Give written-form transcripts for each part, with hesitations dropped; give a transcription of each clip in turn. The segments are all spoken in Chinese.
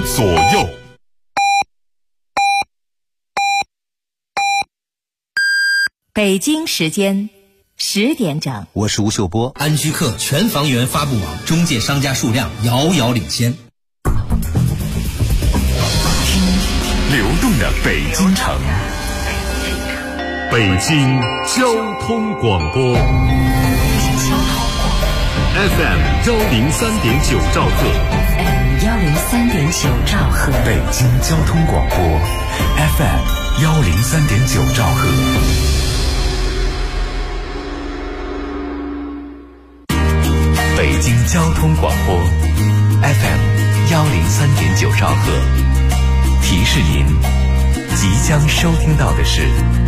左右。 北京时间10点整， 我是吴秀波。 安居客全房源发布网中介商家数量遥遥领先。 流动的北京城，北京交通广播 FM 103.9兆赫 103.9兆赫， 北京交通广播 FM 103.9兆赫。北京交通广播 FM 103.9兆赫。提示您，即将收听到的是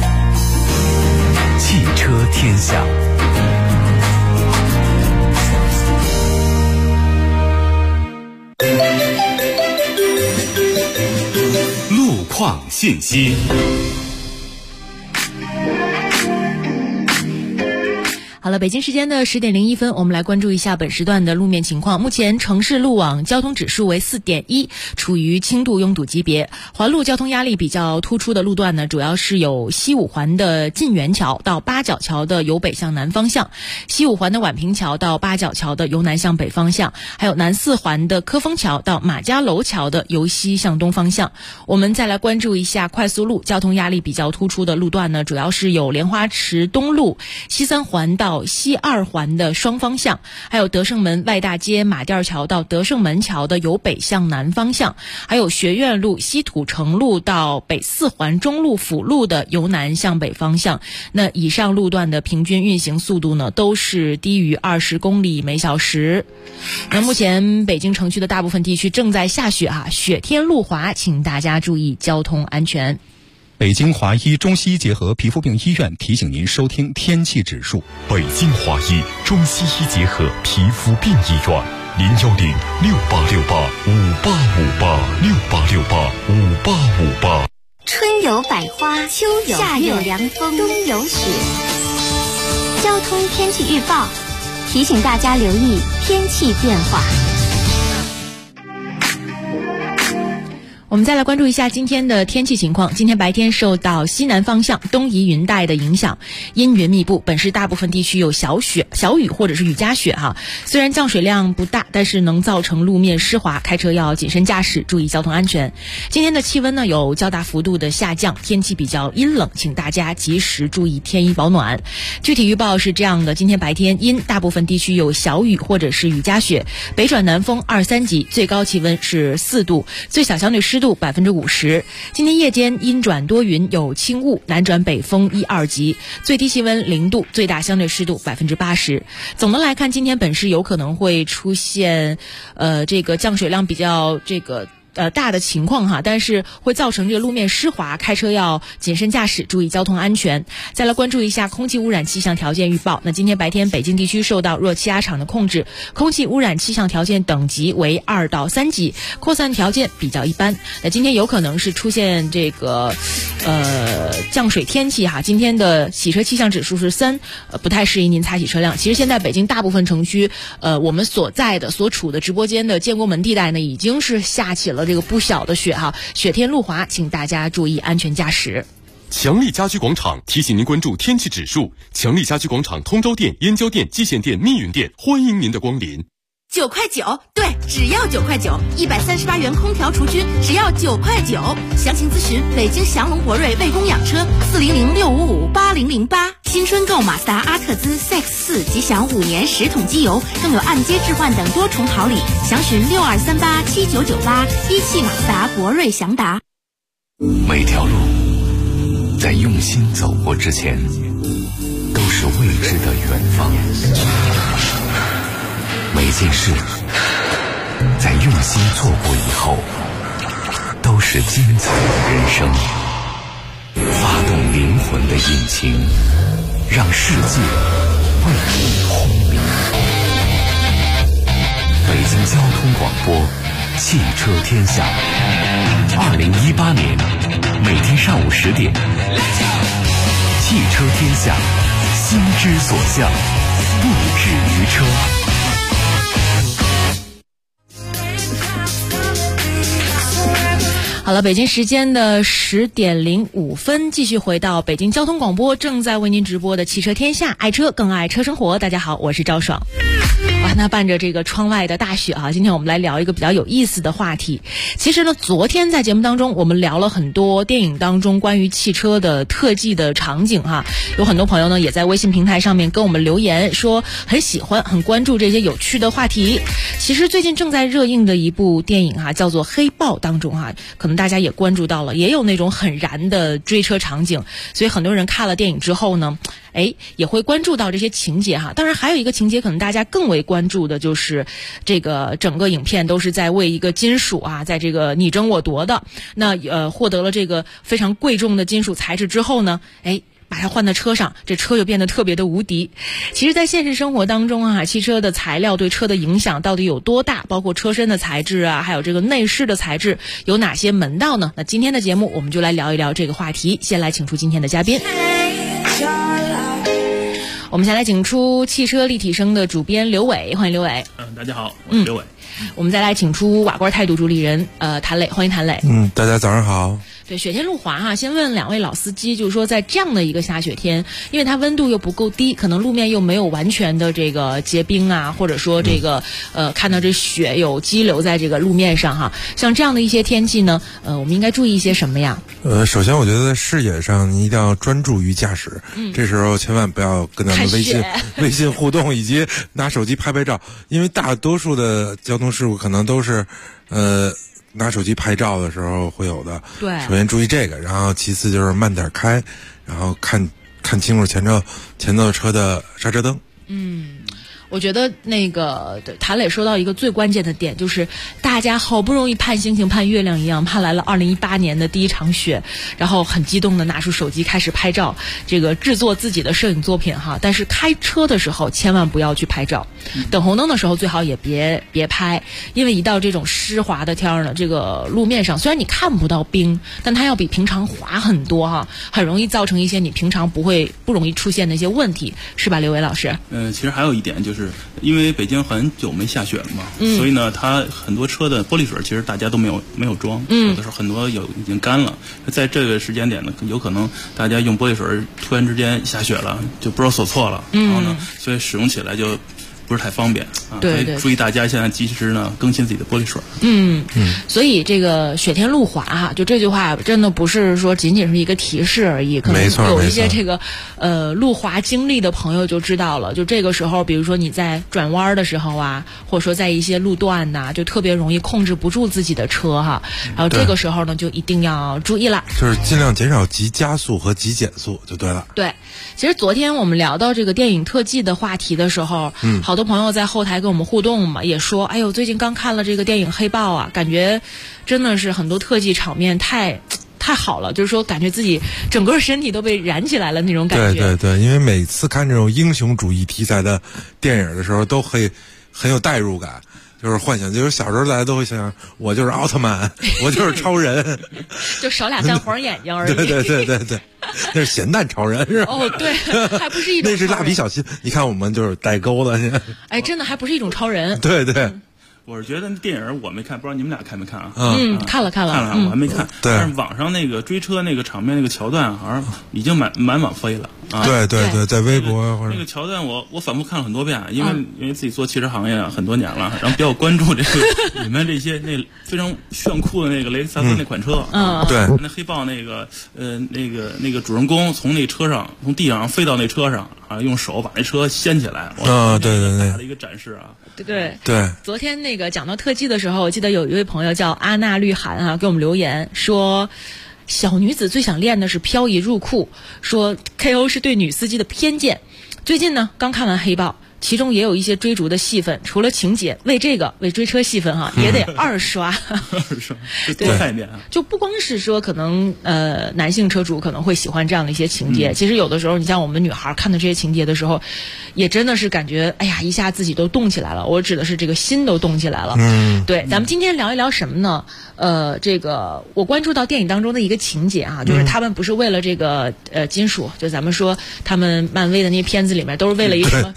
汽车天下。 路况信息。 好了，北京时间的10点01分，我们来关注一下本时段的路面情况。目前城市路网交通指数为 4.1， 处于轻度拥堵级别。环路交通压力比较突出的路段呢，主要是有西五环的晋源桥到八角桥的由北向南方向，西五环的宛平桥到八角桥的由南向北方向，还有南四环的科丰桥到马家楼桥的由西向东方向。我们再来关注一下快速路交通压力比较突出的路段呢，主要是有莲花池东路西三环到西二环的双方向，还有德胜门外大街马甸桥到德胜门桥的由北向南方向，还有学院路西土城路到北四环中路辅路的由南向北方向。那以上路段的平均运行速度呢，都是低于20公里每小时。那目前北京城区的大部分地区正在下雪雪天路滑，请大家注意交通安全。 北京华医中西医结合皮肤病医院提醒您收听天气指数。 北京华医中西医结合皮肤病医院，0106868586868685858。 春有百花，秋有夏有凉风，冬有雪。交通天气预报提醒大家留意天气变化。 我们再来关注一下今天的天气情况。今天白天受到西南方向东移云带的影响，阴云密布，本市大部分地区有小雨或者是雨夹雪虽然降水量不大，但是能造成路面湿滑，开车要谨慎驾驶，注意交通安全。今天的气温呢有较大幅度的下降，天气比较阴冷，请大家及时注意添衣保暖。具体预报是这样的：今天白天阴，大部分地区有小雨或者是雨夹雪，北转南风2、3级，最高气温是4度，最小相对湿度50%。今天夜间阴转多云，有轻雾，南转北风1、2级，最低气温0度，最大相对湿度80%。总的来看，今天本市有可能会出现这个降水量比较大的情况但是会造成这个路面湿滑，开车要谨慎驾驶，注意交通安全。再来关注一下空气污染气象条件预报。那今天白天北京地区受到热气压场的控制，空气污染气象条件等级为2到3级，扩散条件比较一般。那今天有可能是出现这个降水天气今天的洗车气象指数是3，不太适宜您擦洗车辆。其实现在北京大部分城区我们所处的直播间的建国门地带呢，已经是下起了这个不小的雪雪天路滑，请大家注意安全驾驶。 强力家居广场提醒您关注天气指数。强力家居广场通州店、燕郊店、蓟县店、密云店，欢迎您的光临。 9块9，对，只要9块9，138元空调除菌，只要9块9。详情咨询北京祥龙博瑞魏公养车40065580008。新春购马自达阿特兹 CX-4，即享5年10桶机油，更有按揭置换等多重好礼。详询62387998，一汽马自达博瑞祥达。 每条路在用心走过之前，都是未知的远方。每件事在用心做过以后，都是精彩的人生。发动灵魂的引擎，让世界为你轰鸣。北京交通广播，汽车天下。2018年每天上午10点，汽车天下，心之所向，不止于车。 好了，北京时间的10:05，继续回到北京交通广播正在为您直播的汽车天下，爱车更爱车生活。大家好，我是赵爽。那伴着这个窗外的大雪啊，今天我们来聊一个比较有意思的话题。其实呢，昨天在节目当中我们聊了很多电影当中关于汽车的特技的场景哈，有很多朋友呢也在微信平台上面跟我们留言说很喜欢很关注这些有趣的话题。其实最近正在热映的一部电影哈，叫做《黑豹》当中哈，可能大家也关注到了，也有那种很燃的追车场景，所以很多人看了电影之后呢也会关注到这些情节哈。当然还有一个情节可能大家更为关注的就是这个整个影片都是在为一个金属啊，在这个你争我夺的，那获得了这个非常贵重的金属材质之后呢把它换到车上，这车就变得特别的无敌。其实在现实生活当中啊，汽车的材料对车的影响到底有多大，包括车身的材质啊，还有这个内饰的材质有哪些门道呢？那今天的节目我们就来聊一聊这个话题。先来请出今天的嘉宾，我们先来请出汽车立体声的主编刘伟，欢迎刘伟。 大家好，我是刘伟。 我们再来请出瓦罐态度主理人谭磊，欢迎谭磊。 大家早上好。 对，雪天路滑哈，先问两位老司机，就是说在这样的一个下雪天，因为它温度又不够低，可能路面又没有完全的这个结冰啊，或者说这个看到这雪有积留在这个路面上哈，像这样的一些天气呢，我们应该注意一些什么呀？ 首先我觉得在视野上你一定要专注于驾驶，这时候千万不要跟咱们微信互动，以及拿手机拍照，因为大多数的交通事故可能都是拿手机拍照的时候会有的。 对， 首先注意这个，然后其次就是慢点开，然后看清楚前头车的刹车灯。 我觉得那个谭磊说到一个最关键的点，就是大家好不容易盼星星盼月亮一样盼来了2018年的第一场雪，然后很激动的拿出手机开始拍照，这个制作自己的摄影作品哈。但是开车的时候千万不要去拍照，等红灯的时候最好也别拍，因为一到这种湿滑的天儿呢，这个路面上虽然你看不到冰，但它要比平常滑很多哈，很容易造成一些你平常不容易出现的一些问题，是吧，刘伟老师？ 其实还有一点就是因为北京很久没下雪了嘛，所以呢，它很多车的玻璃水其实大家都没有装，有的时候很多已经干了。在这个时间点呢，有可能大家用玻璃水突然之间下雪了，就不知道所措了，然后呢，所以使用起来就不是太方便啊。 对， 所以注意大家现在及时呢更新自己的玻璃水。 所以这个雪天路滑哈，就这句话真的不是说仅仅是一个提示而已，可能有一些这个路滑经历的朋友就知道了。就这个时候，比如说你在转弯的时候啊，或者说在一些路段呐，就特别容易控制不住自己的车哈。然后这个时候呢，就一定要注意了， 就是尽量减少急加速和急减速就对了。 对，其实昨天我们聊到这个电影特技的话题的时候，好多朋友在后台跟我们互动嘛，也说，哎呦，最近刚看了这个电影《黑豹》啊，感觉真的是很多特技场面太好了，就是说感觉自己整个身体都被燃起来了那种感觉。 对，因为每次看这种英雄主义题材的电影的时候，都会很有代入感。就是幻想，就是小时候大家都会想，我就是奥特曼，我就是超人， 就少俩蛋黄眼睛而已。 对，那是咸蛋超人是吧？ 哦，对，还不是一种。 那是蜡笔小新，你看我们就是代沟了。 哎，真的还不是一种超人。 对。 我是觉得电影我没看，不知道你们俩看没看啊？ 看了， 我还没看。 对， 但是网上那个追车那个场面那个桥段，好像已经满网飞了啊。 对，在微博或者那个桥段，我反复看了很多遍，因为自己做汽车行业很多年了，然后比较关注这个里面这些那非常炫酷的那个雷克萨斯那款车。 对， 那黑豹那个主人公从那车上从地上飞到那车上啊，用手把那车掀起来。 对， 大的一个展示啊。 对，昨天那个讲到特技的时候，我记得有一位朋友叫阿娜绿涵啊，给我们留言说，小女子最想练的是漂移入库，说 KO 是对女司机的偏见。最近呢，刚看完黑豹，其中也有一些追逐的戏份，除了情节，为追车戏份哈，也得二刷。 多看一遍啊！ 就不光是说可能男性车主可能会喜欢这样的一些情节，其实有的时候你像我们女孩看的这些情节的时候，也真的是感觉哎呀，一下自己都动起来了。我指的是这个心都动起来了。对，咱们今天聊一聊什么呢？这个我关注到电影当中的一个情节啊，就是他们不是为了这个金属，就咱们说他们漫威的那些片子里面都是为了一个什么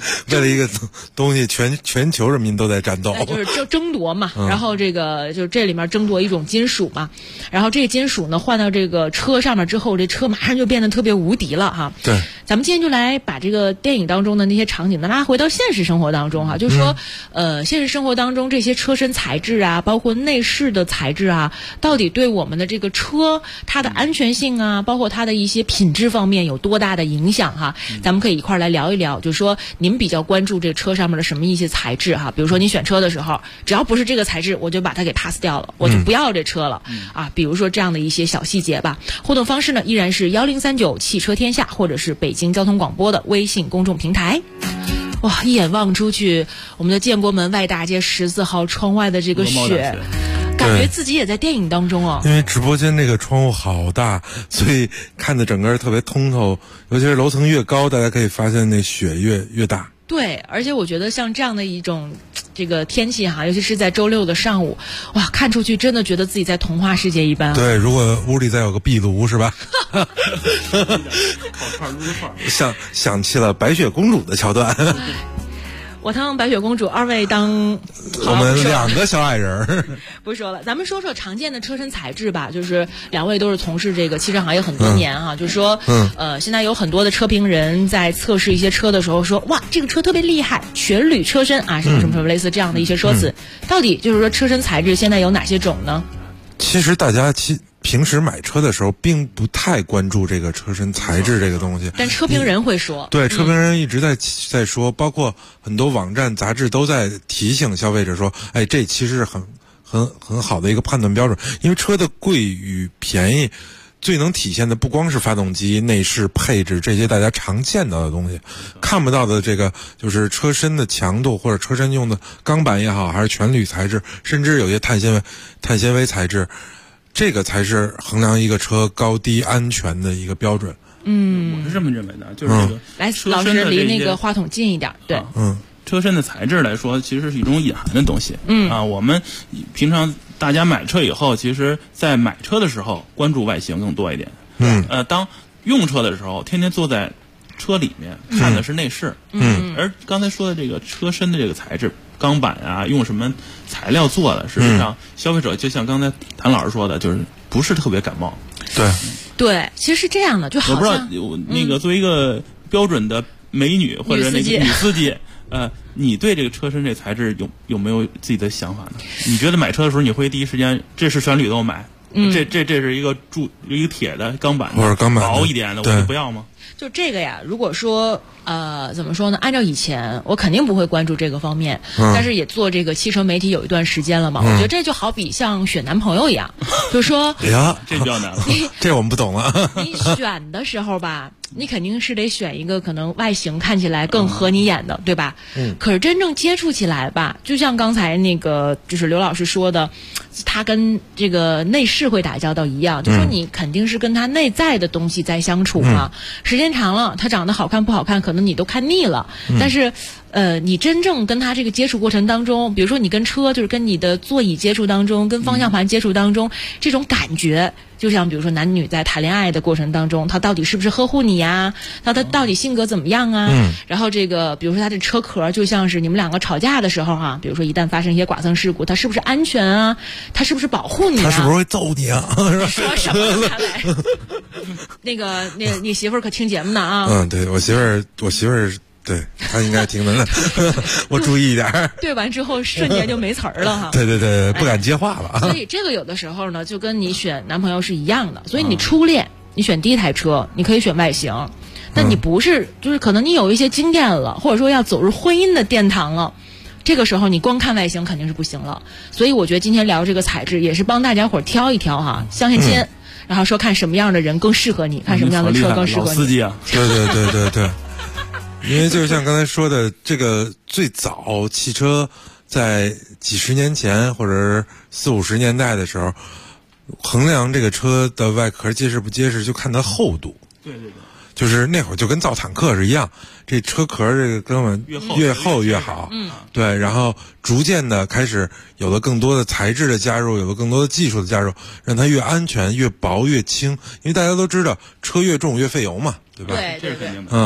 为了一个东西，全球人民都在战斗， 就是争夺嘛。然后这个就这里面争夺一种金属嘛，然后这个金属呢换到这个车上面之后，这车马上就变得特别无敌了哈。 对， 咱们今天就来把这个电影当中的那些场景呢拉回到现实生活当中哈，就是说现实生活当中这些车身材质啊，包括内饰的材质啊，到底对我们的这个车它的安全性啊，包括它的一些品质方面有多大的影响哈？咱们可以一块儿来聊一聊，就是说您比较关注这个车上面的什么一些材质哈？比如说你选车的时候，只要不是这个材质，我就把它给 pass 掉了，我就不要这车了啊。比如说这样的一些小细节吧。互动方式呢依然是1039汽车天下，或者是北京交通广播的微信公众平台。哇，一眼望出去，我们的建国门外大街14号窗外的这个雪，感觉自己也在电影当中哦。 因为直播间那个窗户好大，所以看得整个特别通透。尤其是楼层越高，大家可以发现那雪越大。 对，而且我觉得像这样的一种这个天气哈，尤其是在周六的上午，哇，看出去真的觉得自己在童话世界一般。 对，如果屋里再有个壁炉是吧？ 烤串撸串， 想起了白雪公主的桥段。 我当白雪公主，二位当我们2个小矮人。 不说了，咱们说说常见的车身材质吧。就是2位都是从事这个汽车行业很多年哈，就是说现在有很多的车评人在测试一些车的时候说，哇，这个车特别厉害，全铝车身啊，什么什么什么类似这样的一些说辞。到底就是说车身材质现在有哪些种呢？ 其实大家平时买车的时候并不太关注这个车身材质这个东西， 但车评人会说， 对，车评人一直在说，包括很多网站杂志都在提醒消费者说，哎，这其实是很好的一个判断标准。因为车的贵与便宜最能体现的不光是发动机、内饰、配置这些大家常见到的东西，看不到的这个就是车身的强度，或者车身用的钢板也好，还是全铝材质，甚至有些碳纤维材质，这个才是衡量一个车高低安全的一个标准。 我是这么认为的，就是这个来，老师离那个话筒近一点，对， 车身的材质来说，其实是一种隐含的东西。我们平常大家买车以后，其实在买车的时候关注外形更多一点。当用车的时候，天天坐在车里面看的是内饰。而刚才说的这个车身的这个材质，钢板啊，用什么材料做的，实际上消费者就像刚才谭老师说的，就是不是特别感冒。 对，其实是这样的，就好像我不知道那个作为一个标准的美女或者那个女司机，你对这个车身这材质有没有自己的想法呢？你觉得买车的时候你会第一时间这是全铝的我买，这是一个铁的钢板或者钢板薄一点的我就不要吗？ 就这个呀，如果说怎么说呢？按照以前，我肯定不会关注这个方面，但是也做这个汽车媒体有一段时间了嘛。我觉得这就好比像选男朋友一样，就是说， 哎呀， 这比较难了， 这我们不懂了。 你选的时候吧，你肯定是得选一个可能外形看起来更合你眼的，对吧？可是真正接触起来吧，就像刚才那个就是刘老师说的，他跟这个内饰会打交道一样，就说你肯定是跟他内在的东西在相处嘛。时间长了，他长得好看不好看，可能你都看腻了。但是，你真正跟他这个接触过程当中，比如说你跟车，就是跟你的座椅接触当中，跟方向盘接触当中，这种感觉，就像比如说男女在谈恋爱的过程当中，他到底是不是呵护你呀？他到底性格怎么样啊？然后这个，比如说他这车壳，就像是你们2个吵架的时候哈，比如说一旦发生一些剐蹭事故，他是不是安全啊？他是不是保护你啊？ 他是不是会揍你啊？ 说什么那个，你媳妇儿可听节目呢啊？ 对，我媳妇儿。对，他应该听的，我注意一点。 对完之后瞬间就没词儿了哈。 对，不敢接话了。 所以这个有的时候呢，就跟你选男朋友是一样的。所以你初恋，你选第一台车，你可以选外形，但你不是，就是可能你有一些经验了，或者说要走入婚姻的殿堂了。这个时候你光看外形肯定是不行了。所以我觉得今天聊这个材质，也是帮大家伙挑一挑哈，相信签，然后说看什么样的人更适合你，看什么样的车更适合你。 老司机啊， 对。因为就像刚才说的，这个最早汽车在几十年前或者40-50年代的时候，衡量这个车的外壳结实不结实，就看它厚度。 对， 就是那会儿就跟造坦克是一样，这车壳这个根本越厚越好。对，然后逐渐的开始有了更多的材质的加入，有了更多的技术的加入，让它越安全、越薄、越轻。因为大家都知道，车越重越费油嘛，对吧？ 对， 这是肯定的。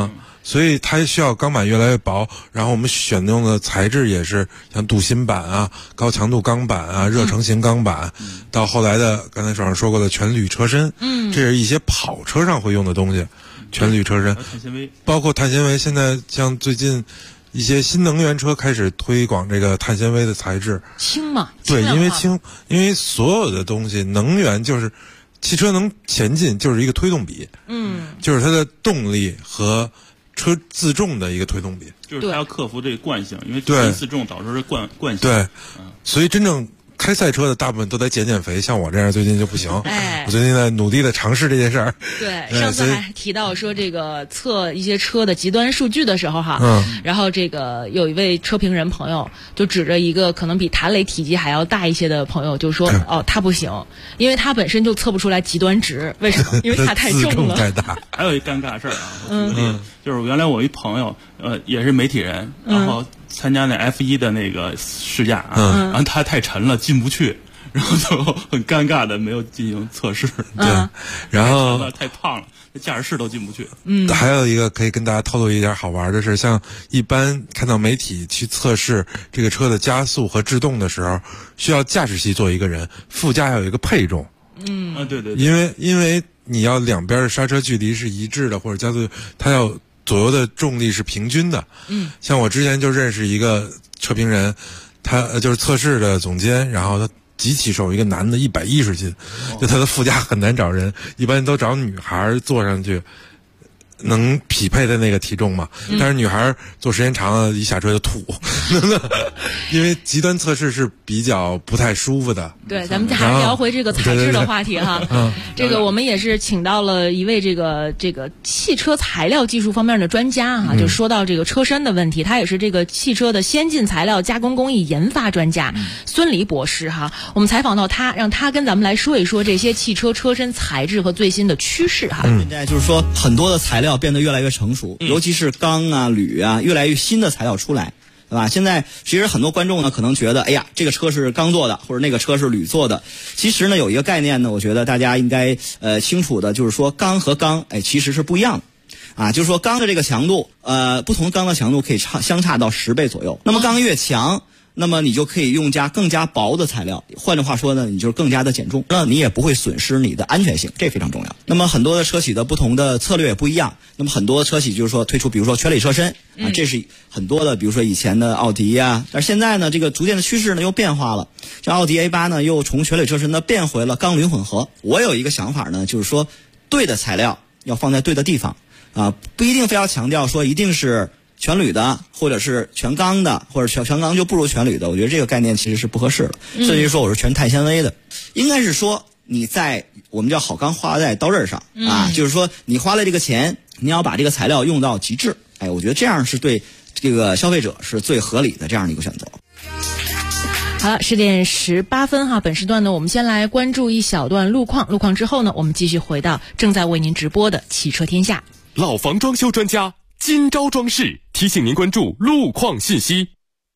所以它需要钢板越来越薄，然后我们选用的材质也是像镀锌板啊、高强度钢板啊、热成型钢板，到后来的刚才手上说过的全铝车身，这是一些跑车上会用的东西，全铝车身， 碳纤维，包括碳纤维。现在像最近一些新能源车开始推广这个碳纤维的材质， 轻嘛？ 对，因为所有的东西，能源就是汽车能前进就是一个推动比，就是它的动力和车自重的一个推动比， 就是它要克服这个惯性，因为自重导致这惯性。 对，所以真正开赛车的大部分都得减肥，像我这样最近就不行。我最近在努力的尝试这件事儿。 对，上次还提到说这个测一些车的极端数据的时候哈，然后这个有一位车评人朋友就指着一个可能比谭磊体积还要大一些的朋友就说，他不行，因为他本身就测不出来极端值，为什么？因为他太重了。 太大。 还有一尴尬事儿啊，就是原来我一朋友，也是媒体人，然后参加那 F1 的那个试驾啊，然后他太沉了进不去，然后就很尴尬的没有进行测试。 对，然后太胖了，驾驶室都进不去。 还有一个可以跟大家透露一点好玩的是，像一般看到媒体去测试这个车的加速和制动的时候，需要驾驶席坐一个人，副驾要有一个配重。 对， 因为你要两边的刹车距离是一致的，或者加速，它要左右的重力是平均的。像我之前就认识一个车评人，他就是测试的总监，然后他极其瘦，一个男的110斤，就他的副驾很难找人，一般都找女孩坐上去能匹配的那个体重嘛，但是女孩坐时间长了一下车就吐，因为极端测试是比较不太舒服的。 对，咱们还是聊回这个材质的话题哈。这个我们也是请到了一位这个汽车材料技术方面的专家哈，就说到这个车身的问题，他也是这个汽车的先进材料加工工艺研发专家孙黎博士哈。我们采访到他，让他跟咱们来说一说这些汽车车身材质和最新的趋势哈。 现在就是说很多的材料变得越来越成熟，尤其是钢啊、铝啊，越来越新的材料出来，对吧？现在其实很多观众呢可能觉得，哎呀，这个车是钢做的，或者那个车是铝做的。其实呢，有一个概念呢，我觉得大家应该清楚的，就是说钢和钢，其实是不一样的。就是说钢的这个强度，不同钢的强度可以相差到10倍左右。那么钢越强，那么你就可以用更加薄的材料，换句话说呢，你就是更加的减重，那你也不会损失你的安全性，这非常重要。那么很多的车企的不同的策略也不一样，那么很多车企就是说推出比如说全铝车身这是很多的，比如说以前的奥迪啊，但是现在呢这个逐渐的趋势呢又变化了，像奥迪 A8 呢又从全铝车身呢变回了钢铝混合。我有一个想法呢，就是说对的材料要放在对的地方不一定非要强调说一定是全铝的，或者是全钢的，或者全钢就不如全铝的，我觉得这个概念其实是不合适的。甚至于说我是全碳纤维的，应该是说你在我们叫好钢花在刀刃上就是说你花了这个钱，你要把这个材料用到极致。我觉得这样是对这个消费者是最合理的这样的一个选择。 好了，10点18分哈，本时段呢，我们先来关注一小段路况之后呢，我们继续回到正在为您直播的汽车天下。 老房装修专家今朝装饰提醒您关注路况信息。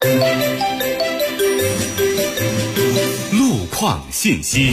路况信息。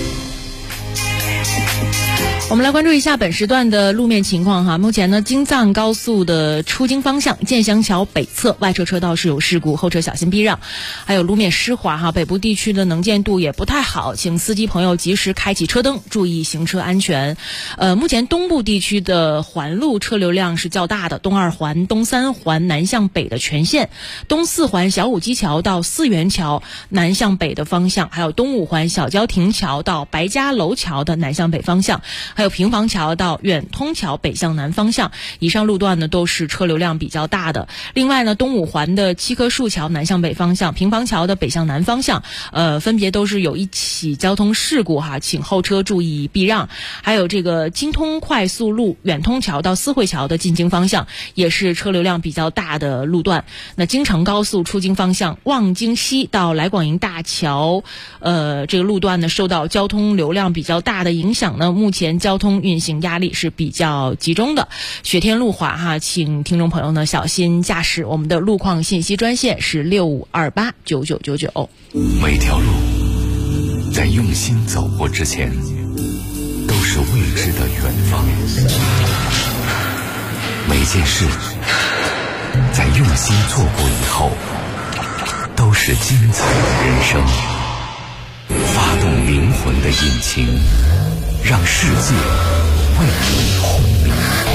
我们来关注一下本时段的路面情况哈。目前呢，京藏高速的出京方向建祥桥北侧外侧车道是有事故，后车小心避让。还有路面湿滑哈，北部地区的能见度也不太好，请司机朋友及时开启车灯，注意行车安全。目前东部地区的环路车流量是较大的，东2环、东3环南向北的全线，东4环小武基桥到四元桥南向北的方向，还有东5环小郊亭桥到白家楼桥的南向北方向。还有平房桥到远通桥北向南方向，以上路段呢都是车流量比较大的。另外呢，东5环的七棵树桥南向北方向，平房桥的北向南方向，分别都是有一起交通事故哈，请后车注意避让。还有这个京通快速路远通桥到思汇桥的进京方向，也是车流量比较大的路段。那京承高速出京方向，望京西到来广营大桥，这个路段呢受到交通流量比较大的影响呢，目前交通运行压力是比较集中的。雪天路滑哈，请听众朋友呢小心驾驶。我们的路况信息专线是65289999。 每条路在用心走过之前，都是未知的远方。 每件事在用心做过以后，都是精彩的人生。发动灵魂的引擎，让世界为你轰鸣。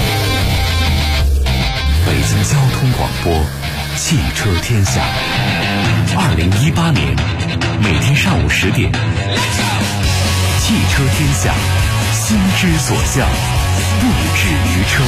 北京交通广播，汽车天下。2018年，每天上午10点，汽车天下，心之所向，不止于车。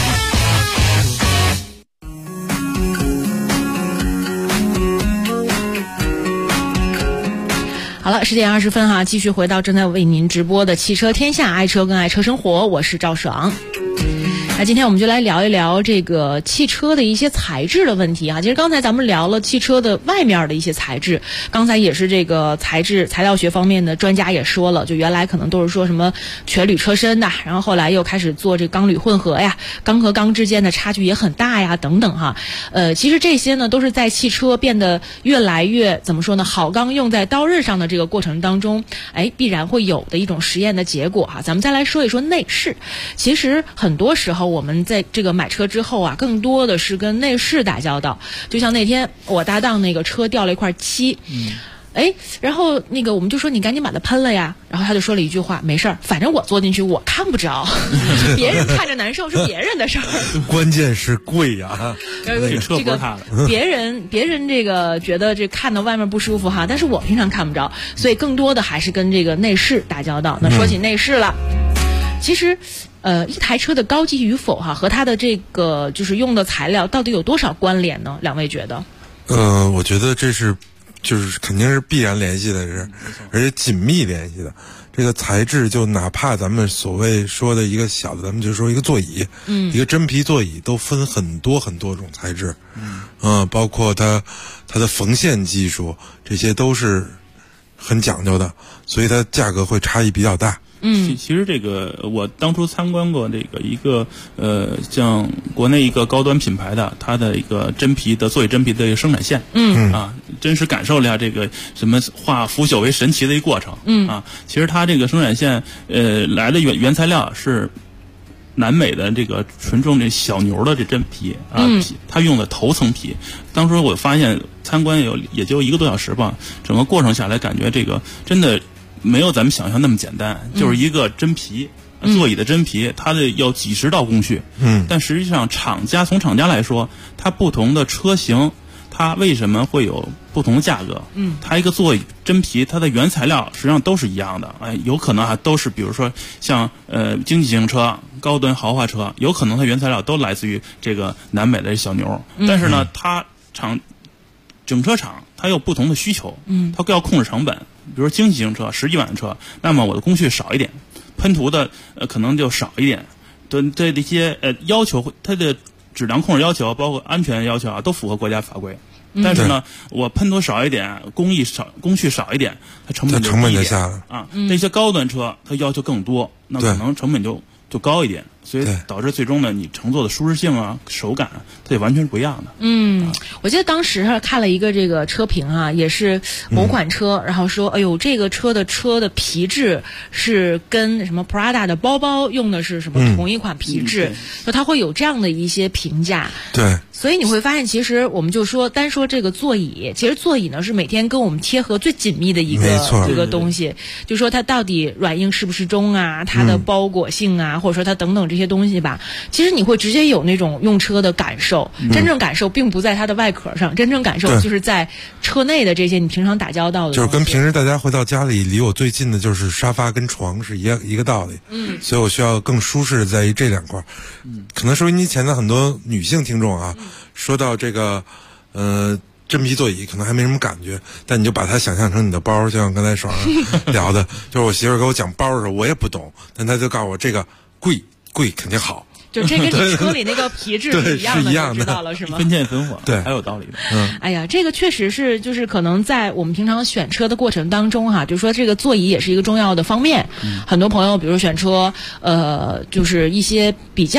好了，10点20分哈，继续回到正在为您直播的汽车天下，爱车跟爱车生活，我是赵爽。那今天我们就来聊一聊这个汽车的一些材质的问题啊。其实刚才咱们聊了汽车的外面的一些材质，刚才也是这个材料学方面的专家也说了，就原来可能都是说什么全铝车身的，然后后来又开始做这钢铝混合呀，钢和钢之间的差距也很大呀，等等哈。其实这些呢都是在汽车变得越来越怎么说呢，好钢用在刀刃上的这个过程当中，必然会有的一种实验的结果哈。咱们再来说一说内饰，其实很多时候我们在这个买车之后啊，更多的是跟内饰打交道。就像那天我搭档那个车掉了一块漆，然后那个我们就说你赶紧把它喷了呀，然后他就说了一句话，没事儿，反正我坐进去我看不着，别人看着难受是别人的事儿。 关键是贵呀， 这车不是他的。 别人这个觉得这看到外面不舒服哈，但是我平常看不着，所以更多的还是跟这个内饰打交道。那说起内饰了，其实一台车的高级与否哈，和它的这个就是用的材料到底有多少关联呢？两位觉得？ 我觉得这是就是肯定是必然联系的事，而且紧密联系的。这个材质就哪怕咱们所谓说的一个小的，咱们就说一个座椅，一个真皮座椅都分很多种材质，包括它的缝线技术，这些都是很讲究的，所以它价格会差异比较大。 其实这个我当初参观过这个一个像国内一个高端品牌的它的一个真皮的座椅真皮的一个生产线，真实感受了一下这个什么化腐朽为神奇的一个过程，其实它这个生产线来的原材料是南美的这个纯种这小牛的这真皮皮，它用的头层皮。当时我发现参观也就1个多小时吧，整个过程下来感觉这个真的没有咱们想象那么简单，就是一个真皮，座椅的真皮，它的要几十道工序。但实际上从厂家来说，它不同的车型，它为什么会有不同的价格？它一个座椅真皮，它的原材料实际上都是一样的，有可能都是比如说像经济型车、高端豪华车，有可能它原材料都来自于这个南美的小牛，但是呢，它整车厂它有不同的需求，它要控制成本。比如说经济型车10几万的车，那么我的工序少一点，喷涂的可能就少一点，对这些要求，它的质量控制要求，包括安全要求都符合国家法规。但是呢，我喷涂少一点，工序少一点，它成本就下了啊。那些高端车它要求更多，那可能成本就高一点，所以导致最终呢，你乘坐的舒适性啊、手感它也完全是不一样的。 我记得当时看了一个这个车评啊，也是某款车，然后说，哎呦，这个车的皮质是跟什么 Prada 的包包用的是什么同一款皮质，就它会有这样的一些评价。 对。 所以你会发现，其实我们就说单说这个座椅，其实座椅呢是每天跟我们贴合最紧密的一个东西，就说它到底软硬适不适中啊，它的包裹性啊，或者说它等等这些东西吧，其实你会直接有那种用车的感受，真正感受并不在它的外壳上，真正感受就是在车内的这些你平常打交道的东西， 就是跟平时大家回到家里离我最近的就是沙发跟床是一个道理，所以我需要更舒适在于这两块。可能收音机前的很多女性听众啊，说到这个真皮座椅可能还没什么感觉，但你就把它想象成你的包，就像刚才爽聊的，就是我媳妇给我讲包的时候，我也不懂，但她就告诉我这个贵肯定好。 就这跟你车里那个皮质是一样的，就知道了是吗？ 分钱分货， 对， 还有道理的。 哎呀，这个确实是，就是可能在我们平常选车的过程当中哈，就是说这个座椅也是一个重要的方面。很多朋友，比如选车，就是一些比较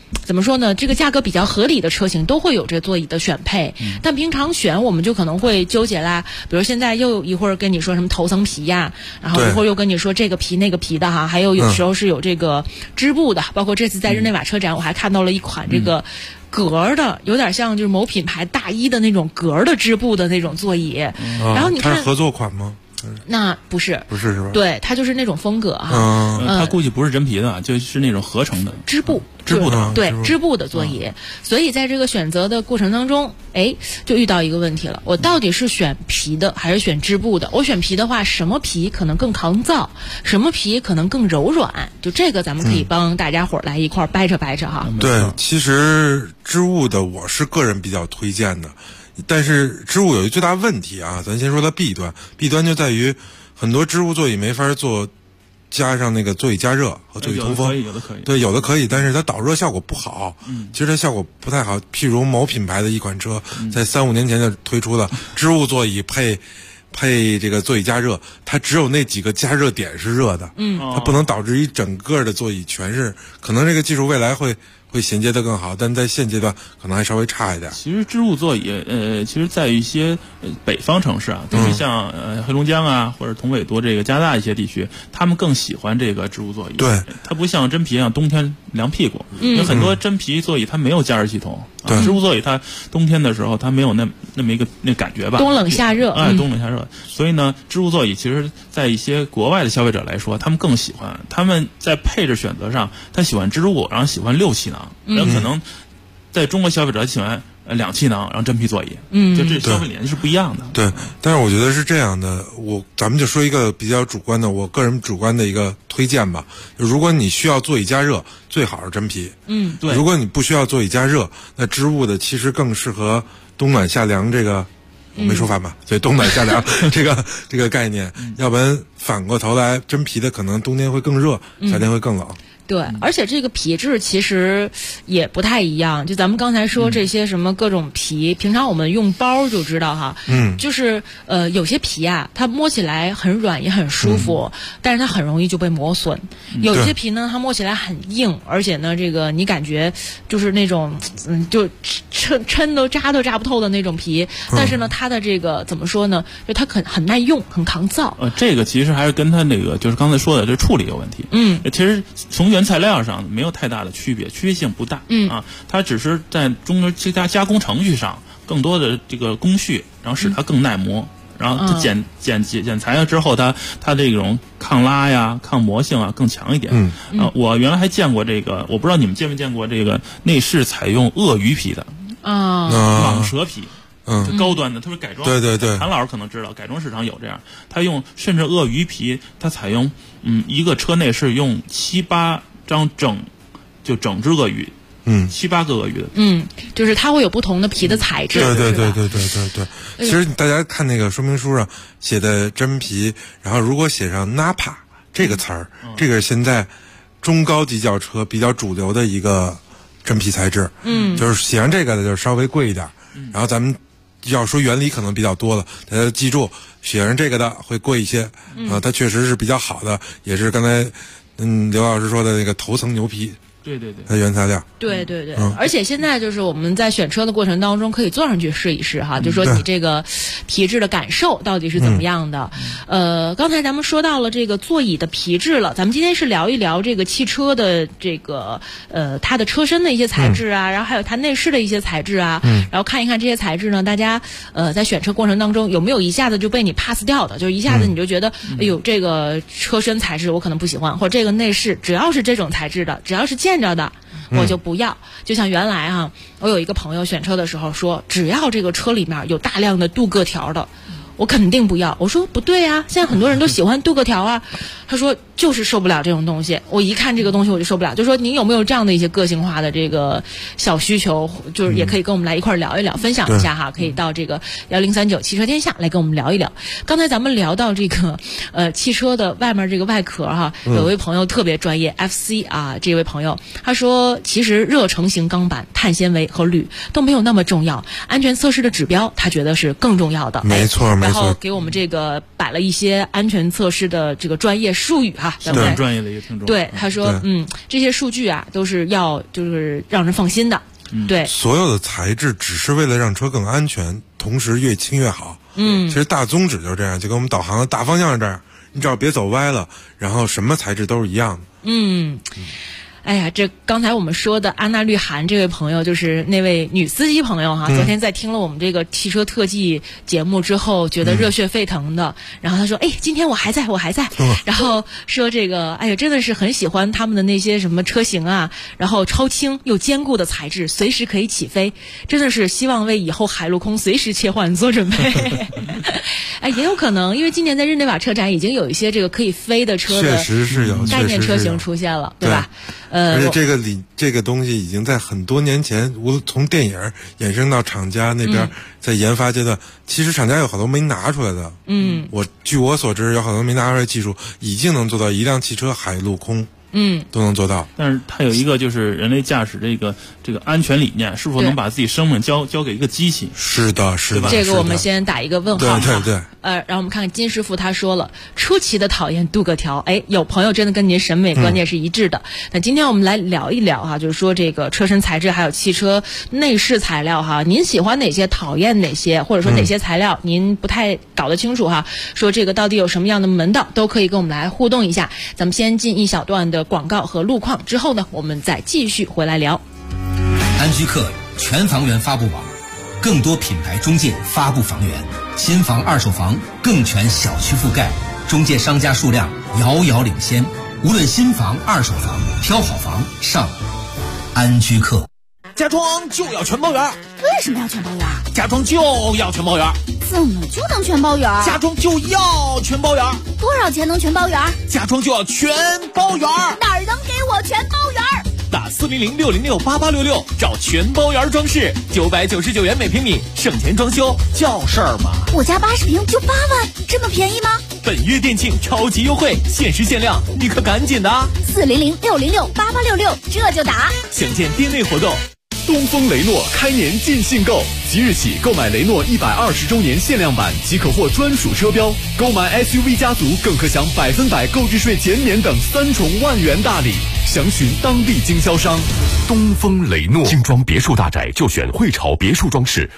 怎么说呢？这个价格比较合理的车型都会有这座椅的选配，但平常选我们就可能会纠结啦。比如现在又一会儿跟你说什么头层皮呀，然后一会儿又跟你说这个皮那个皮的哈，还有时候是有这个织布的，包括这次在日内瓦车展我还看到了一款这个格儿的，有点像就是某品牌大衣的那种格儿的织布的那种座椅。然后你看， 它是合作款吗？ 那不是是吧？ 对，它就是那种风格哈。 它估计不是真皮的，就是那种合成的织布的， 对，织布的座椅。所以在这个选择的过程当中，就遇到一个问题了，我到底是选皮的还是选织布的？我选皮的话，什么皮可能更抗造，什么皮可能更柔软？就这个咱们可以帮大家伙来一块儿掰扯掰扯哈。 对，其实织物的我是个人比较推荐的。但是织物有一最大问题啊，咱先说它弊端。弊端就在于很多织物座椅没法做，加上那个座椅加热和座椅通风。 有的可以。 对，有的可以，但是它导热效果不好。其实它效果不太好。譬如某品牌的一款车，在3-5年前就推出了织物座椅配这个座椅加热，它只有那几个加热点是热的。它不能导致一整个的座椅全是。可能这个技术未来会衔接的更好，但在现阶段可能还稍微差一点。 其实织物座椅，其实在一些北方城市啊，特别像黑龙江啊或者同纬度这个加拿大一些地区，他们更喜欢这个织物座椅。 对， 它不像真皮一样冬天凉屁股，因为很多真皮座椅它没有加热系统。织物座椅它冬天的时候它没有那么一个那感觉吧， 冬冷夏热。 冬冷夏热。所以呢，织物座椅其实在一些国外的消费者来说，他们更喜欢，他们在配置选择上，他喜欢织物，然后喜欢6气囊。然后可能在中国消费者喜欢2气囊，然后真皮座椅，就这消费理念是不一样的。 对，但是我觉得是这样的，咱们就说一个比较主观的，我个人主观的一个推荐吧。如果你需要座椅加热，最好是真皮。 对。 如果你不需要座椅加热，那织物的其实更适合冬暖夏凉这个。我没说反吧？所以冬暖夏凉这个概念，要不然反过头来，真皮的可能冬天会更热，夏天会更冷。 对，而且这个皮质其实也不太一样。就咱们刚才说这些什么各种皮，平常我们用包就知道哈。就是有些皮啊，它摸起来很软也很舒服，但是它很容易就被磨损。有些皮呢，它摸起来很硬，而且呢，这个你感觉就是那种就抻都扎不透的那种皮。但是呢，它的这个怎么说呢？就它很耐用，很抗造。 这个其实还是跟它那个就是刚才说的这处理有问题。其实从原材料上没有太大的区别性不大。它只是在中间加工程序上更多的这个工序，然后使它更耐磨。然后它剪裁了之后，它这种抗拉呀、抗磨性啊更强一点。我原来还见过这个，我不知道你们见没见过这个内饰采用鳄鱼皮的蟒蛇皮。高端的，特别改装。 对， 韩老师可能知道，改装市场有这样，他用甚至鳄鱼皮，他采用一个车内是用7-8张整只鳄鱼，7-8个鳄鱼的。 就是它会有不同的皮的材质。 对。其实大家看那个说明书上写的真皮，然后如果写上 Nappa 这个词儿，这个是现在中高级轿车比较主流的一个真皮材质。就是写上这个的就稍微贵一点。然后咱们要说原理可能比较多了，大家记住写上这个的会贵一些。它确实是比较好的，也是刚才刘老师说的那个头层牛皮。 对， 它原材料。 对，而且现在就是我们在选车的过程当中可以坐上去试一试哈，就说你这个皮质的感受到底是怎么样的。刚才咱们说到了这个座椅的皮质了，咱们今天是聊一聊这个汽车的这个它的车身的一些材质啊，然后还有它内饰的一些材质啊，然后看一看这些材质呢，大家在选车过程当中有没有一下子就被你 pass 掉的，就是一下子你就觉得哎呦这个车身材质我可能不喜欢，或者这个内饰只要是这种材质的，只要是见着的我就不要。就像原来啊，我有一个朋友选车的时候说，只要这个车里面有大量的镀铬条的，我肯定不要。我说不对啊，现在很多人都喜欢镀铬条啊。他说就是受不了这种东西，我一看这个东西我就受不了。就说您有没有这样的一些个性化的这个小需求，就是也可以跟我们来一块聊一聊，分享一下哈。可以到这个1039汽车天下来跟我们聊一聊。刚才咱们聊到这个汽车的外面这个外壳哈，有位朋友特别专业 FC 啊，这位朋友他说，其实热成型钢板、碳纤维和铝都没有那么重要，安全测试的指标他觉得是更重要的。 没错， 然后给我们这个摆了一些安全测试的这个专业术语哈，咱们专业的一个听众。 对，他说这些数据啊都是就是让人放心的。对， 所有的材质只是为了让车更安全，同时越轻越好。其实大宗旨就是这样，就跟我们导航的大方向是这样，你只要别走歪了，然后什么材质都是一样的。 哎呀，这刚才我们说的安娜绿涵这位朋友，就是那位女司机朋友哈，昨天在听了我们这个汽车特技节目之后，觉得热血沸腾的。然后他说：“哎，今天我还在。”然后说这个，哎呀，真的是很喜欢他们的那些什么车型啊，然后超轻又坚固的材质，随时可以起飞，真的是希望为以后海陆空随时切换做准备。哎，也有可能，因为今年在日内瓦车展已经有一些这个可以飞的车的确实是有概念车型出现了，对吧？ 而且这个东西已经在很多年前，从电影衍生到厂家那边在研发阶段，其实厂家有好多没拿出来的。据我所知，有好多没拿出来的技术已经能做到一辆汽车海陆空都能做到。 但是它有一个就是人类驾驶这个安全理念，是否能把自己生命交给一个机器？ 是的， 这个我们先打一个问号。 对。 然后我们看看金师傅他说了，出奇的讨厌镀铬条。哎，有朋友真的跟您审美观念是一致的。那今天我们来聊一聊哈，就是说这个车身材质还有汽车内饰材料哈，您喜欢哪些，讨厌哪些，或者说哪些材料您不太搞得清楚哈？说这个到底有什么样的门道，都可以跟我们来互动一下。咱们先进一小段的广告和路况，之后呢，我们再继续回来聊。 安居客全房源发布网，更多品牌中介发布房源，新房二手房更全小区覆盖，中介商家数量遥遥领先。无论新房二手房，挑好房上安居客。 家装就要全包圆。 为什么要全包圆？ 家装就要全包圆。 怎么就能全包圆？ 家装就要全包圆。 多少钱能全包圆？ 家装就要全包圆。 哪儿能给我全包圆？ 打400-606-8866找全包圆装饰，999元每平米，省钱装修叫事儿吗？ 我家80平就8万，这么便宜吗？ 本月店庆超级优惠，限时限量，你可赶紧的 ！400-606-8866，这就打。 详见店内活动。 东风雷诺开年尽兴购，即日起购买雷诺120周年限量版即可获专属车标，购买 SUV 家族更可享100%购置税减免等3重万元大礼。详询当地经销商。 东风雷诺精装别墅大宅就选汇潮别墅装饰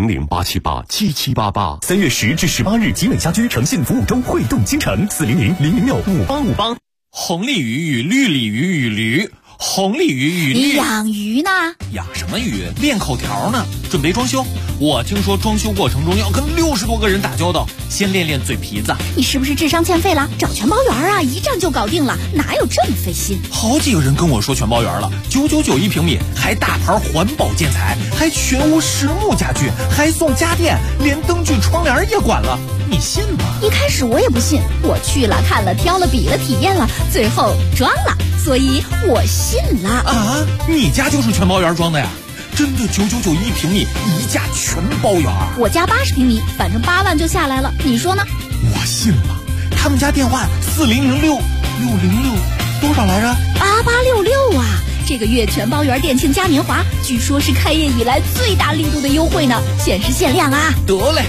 ，400-878-7788。3月10至18日，集美家居诚信服务中，汇动京城，400-006-5858。 红鲤鱼与绿鲤鱼与驴。红鲤鱼与你养鱼呢？ 养什么鱼？练口条呢，准备装修。我听说装修过程中要跟60多个人打交道，先练练嘴皮子。 你是不是智商欠费了？找全包圆啊，一站就搞定了，哪有这么费心？ 好几个人跟我说全包圆了，999一平米，还大牌环保建材，还全屋实木家具，还送家电，连灯具窗帘也管了，你信吗？ 一开始我也不信，我去了看了挑了比了体验了，最后装了，所以我信了啊！你家就是全包圆装的呀？真的999一平米，一价全包圆。 我家80平米，反正8万就下来了，你说呢？ 我信了。他们家电话400-606多少来着 ？8866啊！这个月全包圆店庆嘉年华，据说是开业以来最大力度的优惠呢，限时限量啊！ 得嘞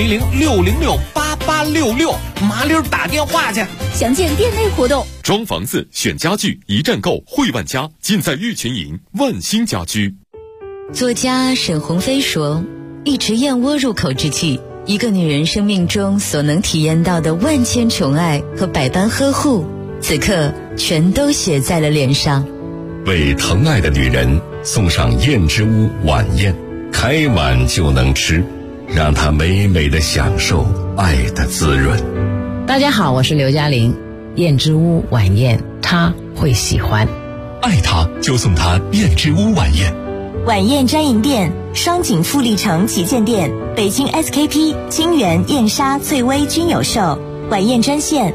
，400-606-8866，麻溜打电话去。 详见店内活动。 装房子选家具，一站购汇万家，尽在玉群营万兴家居。 作家沈鸿飞说，一池燕窝入口之际，一个女人生命中所能体验到的万千宠爱和百般呵护，此刻全都写在了脸上。 为疼爱的女人送上燕之屋晚宴，开碗就能吃，让她美美的享受爱的滋润。 大家好，我是刘嘉玲。燕之屋晚宴，她会喜欢。 爱她就送她燕之屋晚宴。 晚宴专营店：双井富力城旗舰店、北京 SKP、金源、燕莎、翠微均有售。晚宴专线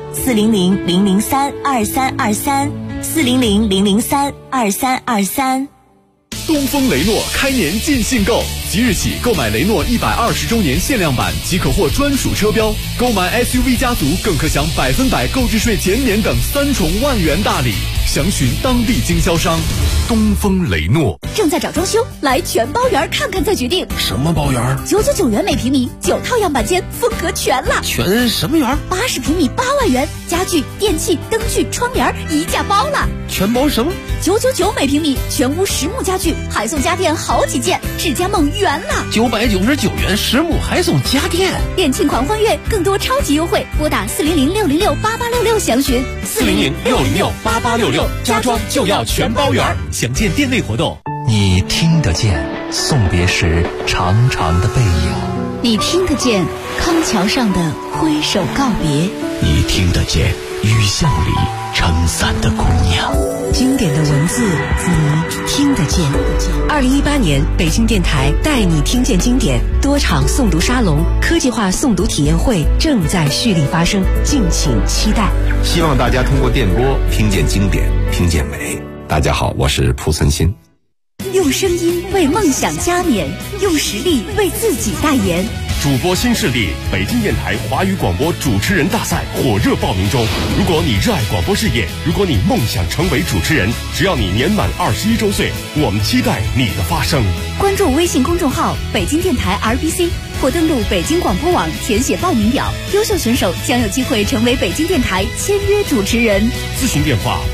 400-003-2323，400-003-2323。 东风雷诺开年尽兴购，即日起购买雷诺120周年限量版即可获专属车标，购买 SUV 家族更可享100%购置税减免等3重万元大礼。 详询当地经销商。东风雷诺正在找装修，来全包园看看再决定。 什么包园 ？999元每平米，9套样板间，风格全了。 全什么园 ？80平米8万元，家具、电器、灯具、窗帘一价包了。 全包什么 ？999每平米，全屋实木家具，还送家电好几件，智家梦圆了。 999元实木还送家电， 店庆狂欢月，更多超级优惠，拨打400-606-8866详询。 400-606-8866，家装就要全包圆。详见店内活动。 你听得见送别时长长的背影， 你听得见康桥上的挥手告别， 你听得见雨巷里撑伞的姑娘。 经典的文字，你听得见。2018年，北京电台带你听见经典多场诵读沙龙、科技化诵读体验会正在蓄力发生，敬请期待。 希望大家通过电波听见经典，听见美。大家好，我是蒲存昕。 用声音为梦想加冕，用实力为自己代言。 主播新势力北京电台华语广播主持人大赛火热报名中。如果你热爱广播事业，如果你梦想成为主持人，只要你年满21周岁，我们期待你的发声。 关注微信公众号北京电台 RBC， 或登录北京广播网填写报名表，优秀选手将有机会成为北京电台签约主持人。 咨询电话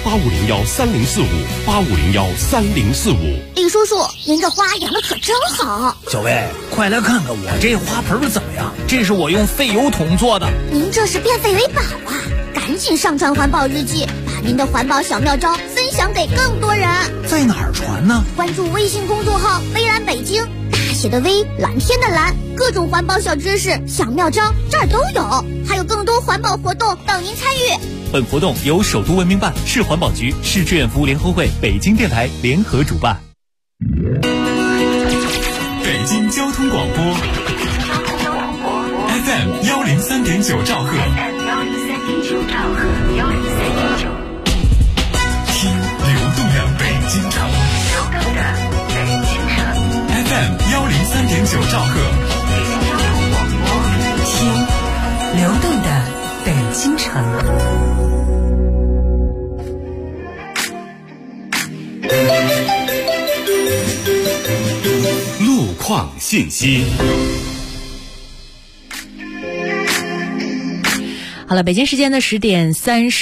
85013045，85013045。 李叔叔，您这花养的可真好。 小薇，快来看看我这花盆怎么样？这是我用废油桶做的。 您这是变废为宝啊！赶紧上传环保日记，把您的环保小妙招分享给更多人。 在哪儿传呢？ 关注微信公众号微蓝北京，大写的微，蓝天的蓝，各种环保小知识、小妙招这儿都有，还有更多环保活动等您参与。 本活动由首都文明办、市环保局、市志愿服务联合会、北京电台联合主办。 北京交通广播 FM 103.9兆赫，听流动的北京城。FM 103.9兆赫， 听流动的北京城。 路况信息。 好了，北京时间的10点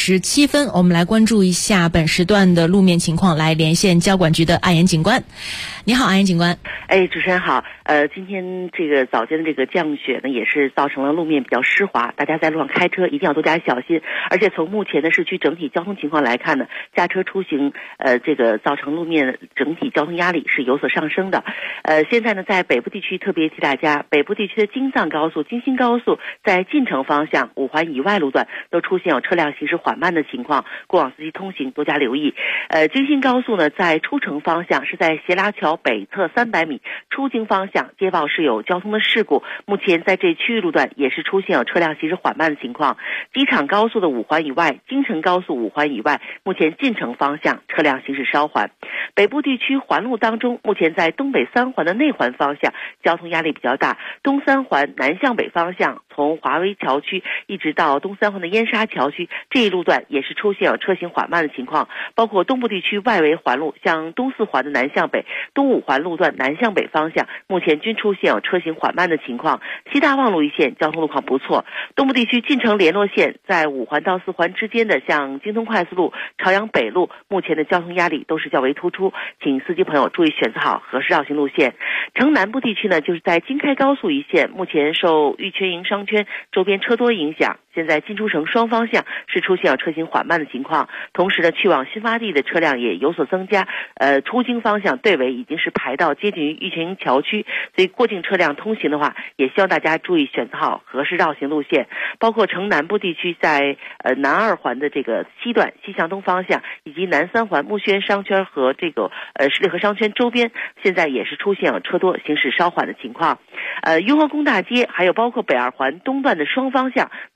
37分，我们来关注一下本时段的路面情况，来连线交管局的安岩警官。你好，安岩警官。 主持人好。今天这个早间的这个降雪呢，也是造成了路面比较湿滑，大家在路上开车一定要多加小心。而且从目前的市区整体交通情况来看呢，驾车出行这个造成路面整体交通压力是有所上升的。现在呢，在北部地区特别提大家，北部地区的京藏高速、京新高速在进城方向、5环以外路段都出现有车辆行驶缓慢的情况，过往司机通行多加留意。京新高速呢，在出城方向是在斜拉桥北侧300米，出京方向接报是有交通的事故，目前在这区域路段也是出现有车辆行驶缓慢的情况。机场高速的5环以外、京承高速5环以外，目前进城方向车辆行驶稍缓。北部地区环路当中，目前在东北3环的内环方向交通压力比较大，东3环南向北方向从华威桥区一直到东3环的燕沙桥区这一路段也是出现有车行缓慢的情况，包括东部地区外围环路像东4环的南向北、东5环路段南向北方向目前均出现有车行缓慢的情况。西大望路一线交通路况不错。东部地区进城联络线在5环到4环之间的像京通快速路、朝阳北路，目前的交通压力都是较为突出，请司机朋友注意选择好合适绕行路线。城南部地区呢，就是在京开高速一线，目前受玉泉营商圈周边车多影响，现在进出城双方向是出现了车行缓慢的情况。同时呢，去往新发地的车辆也有所增加，出京方向队尾已经是排到接近于玉泉营桥区，所以过境车辆通行的话，也希望大家注意选择好合适绕行路线。包括城南部地区在南2环的这个西段西向东方向，以及南3环木樨商圈和这个十里河商圈周边，现在也是出现了车多行驶稍缓的情况。雍和宫大街还有包括北2环东段的双方向，目前呢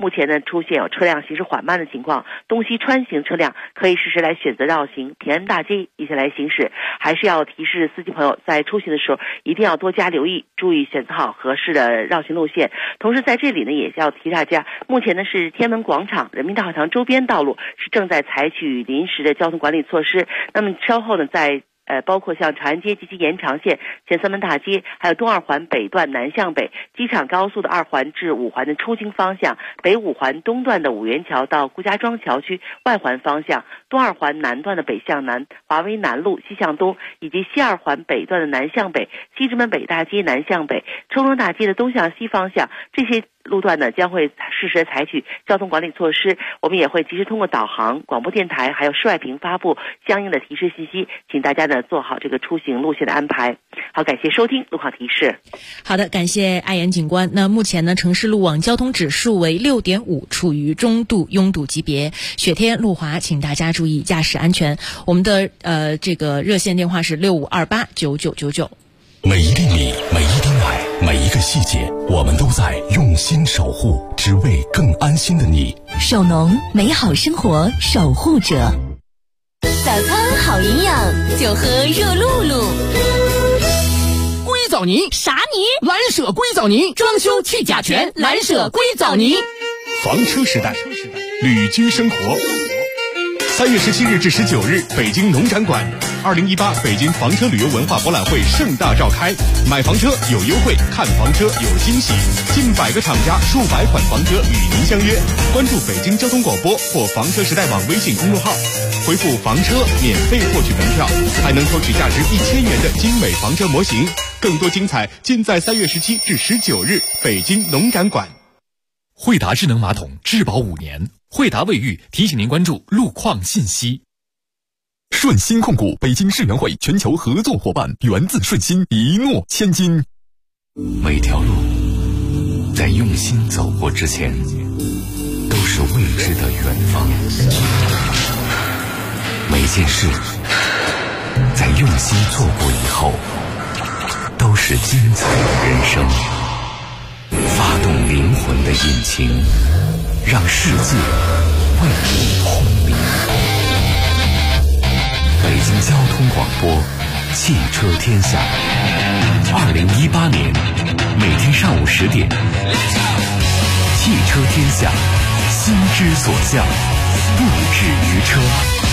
出现有车辆行驶缓慢的情况，东西穿行车辆可以适时来选择绕行平安大街一起来行驶。还是要提示司机朋友在出行的时候一定要多加留意，注意选择好合适的绕行路线。同时在这里呢，也要提大家，目前呢是天安门广场、人民大会堂周边道路是正在采取临时的交通管理措施。那么稍后呢，在包括像长安街及其延长线、前三门大街，还有东二环北段南向北、机场高速的2环至5环的出京方向、北5环东段的五元桥到顾家庄桥区外环方向、东二环南段的北向南、华威南路西向东，以及西2环北段的南向北、西直门北大街南向北、冲中大街的东向西方向，这些路段呢将会适时采取交通管理措施。我们也会及时通过导航、广播电台还有室外屏发布相应的提示信息，请大家呢做好这个出行路线的安排。好，感谢收听路况提示。 好的，感谢艾岩警官。那目前呢，城市路网交通指数为6.5，处于中度拥堵级别。雪天路滑，请大家注意驾驶安全。我们的这个热线电话是65289999。 每一粒米，每一滴奶，每一个细节，我们都在用心守护，只为更安心的你。 首农，美好生活守护者。早餐好营养，就喝热露露。 硅藻泥啥泥？ 蓝舍硅藻泥，装修去甲醛，蓝舍硅藻泥。 房车时代，旅居生活。3月17日至19日，北京农展馆，2018北京房车旅游文化博览会盛大召开。买房车有优惠，看房车有惊喜，近100个厂家，数百款房车与您相约。关注北京交通广播或房车时代网微信公众号，回复房车免费获取门票，还能抽取价值1000元的精美房车模型。更多精彩尽在3月17至19日北京农展馆。 惠达智能马桶质保5年，惠达卫浴提醒您关注路况信息。 顺鑫控股北京世园会全球合作伙伴，源自顺鑫，一诺千金。 每条路在用心走过之前，都是未知的远方。每件事在用心做过以后，都是精彩的人生。发动灵魂的引擎，让世界为你轰鸣。北京交通广播，汽车天下。2018年每天上午10点，汽车天下，心之所向，不止于车。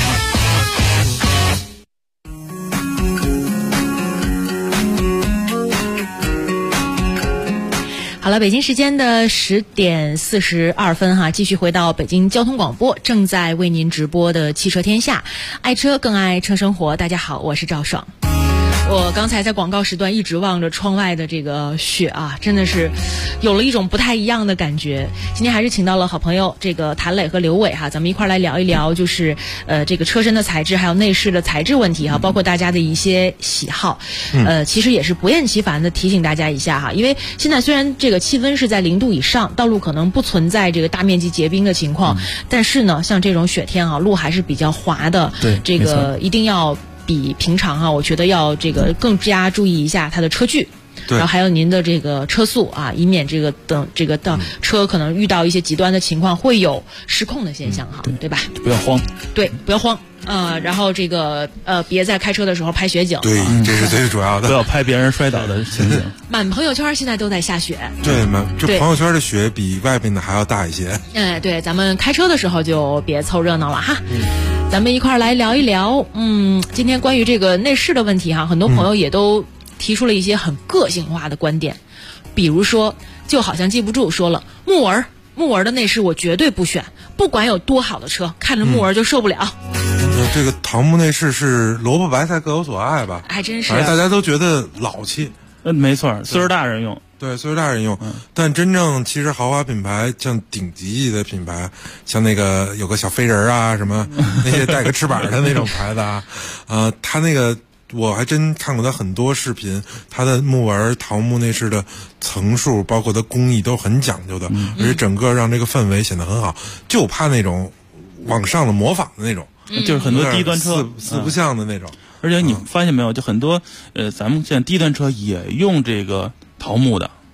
好了，北京时间的10点42分哈，继续回到北京交通广播正在为您直播的汽车天下，爱车更爱车生活。大家好，我是赵爽。我刚才在广告时段一直望着窗外的这个雪啊，真的是有了一种不太一样的感觉。今天还是请到了好朋友这个谭磊和刘伟哈，咱们一块来聊一聊，就是这个车身的材质还有内饰的材质问题哈，包括大家的一些喜好。其实也是不厌其烦的提醒大家一下哈，因为现在虽然这个气温是在0度以上，道路可能不存在这个大面积结冰的情况，但是呢，像这种雪天啊，路还是比较滑的。 对， 这个一定要比平常啊，我觉得要这个更加注意一下它的车距，然后还有您的这个车速啊，以免这个车可能遇到一些极端的情况会有失控的现象哈，对吧？ 不要慌， 对，不要慌。然后这个别在开车的时候拍雪景， 对，这是最主要的， 不要拍别人摔倒的情景。 满朋友圈现在都在下雪， 对吗？这朋友圈的雪比外面的还要大一些。 对，咱们开车的时候就别凑热闹了哈。咱们一块儿来聊一聊，今天关于这个内饰的问题哈，很多朋友也都提出了一些很个性化的观点，比如说，就好像记不住说了木纹的内饰我绝对不选，不管有多好的车，看着木纹就受不了。 这个桃木内饰是萝卜白菜各有所爱吧？ 还真是， 反正大家都觉得老气。 没错，岁数大人用。 对，岁数大人用，但真正其实豪华品牌，像顶级的品牌，像那个有个小飞人啊，什么那些带个翅膀的那种牌子啊，它那个我还真看过它很多视频，它的木纹桃木内饰的层数，包括它工艺都很讲究的，而且整个让这个氛围显得很好，就怕那种往上的模仿的那种， 就是很多低端车四不像的那种。 而且你发现没有，就很多咱们现在低端车也用这个桃木的，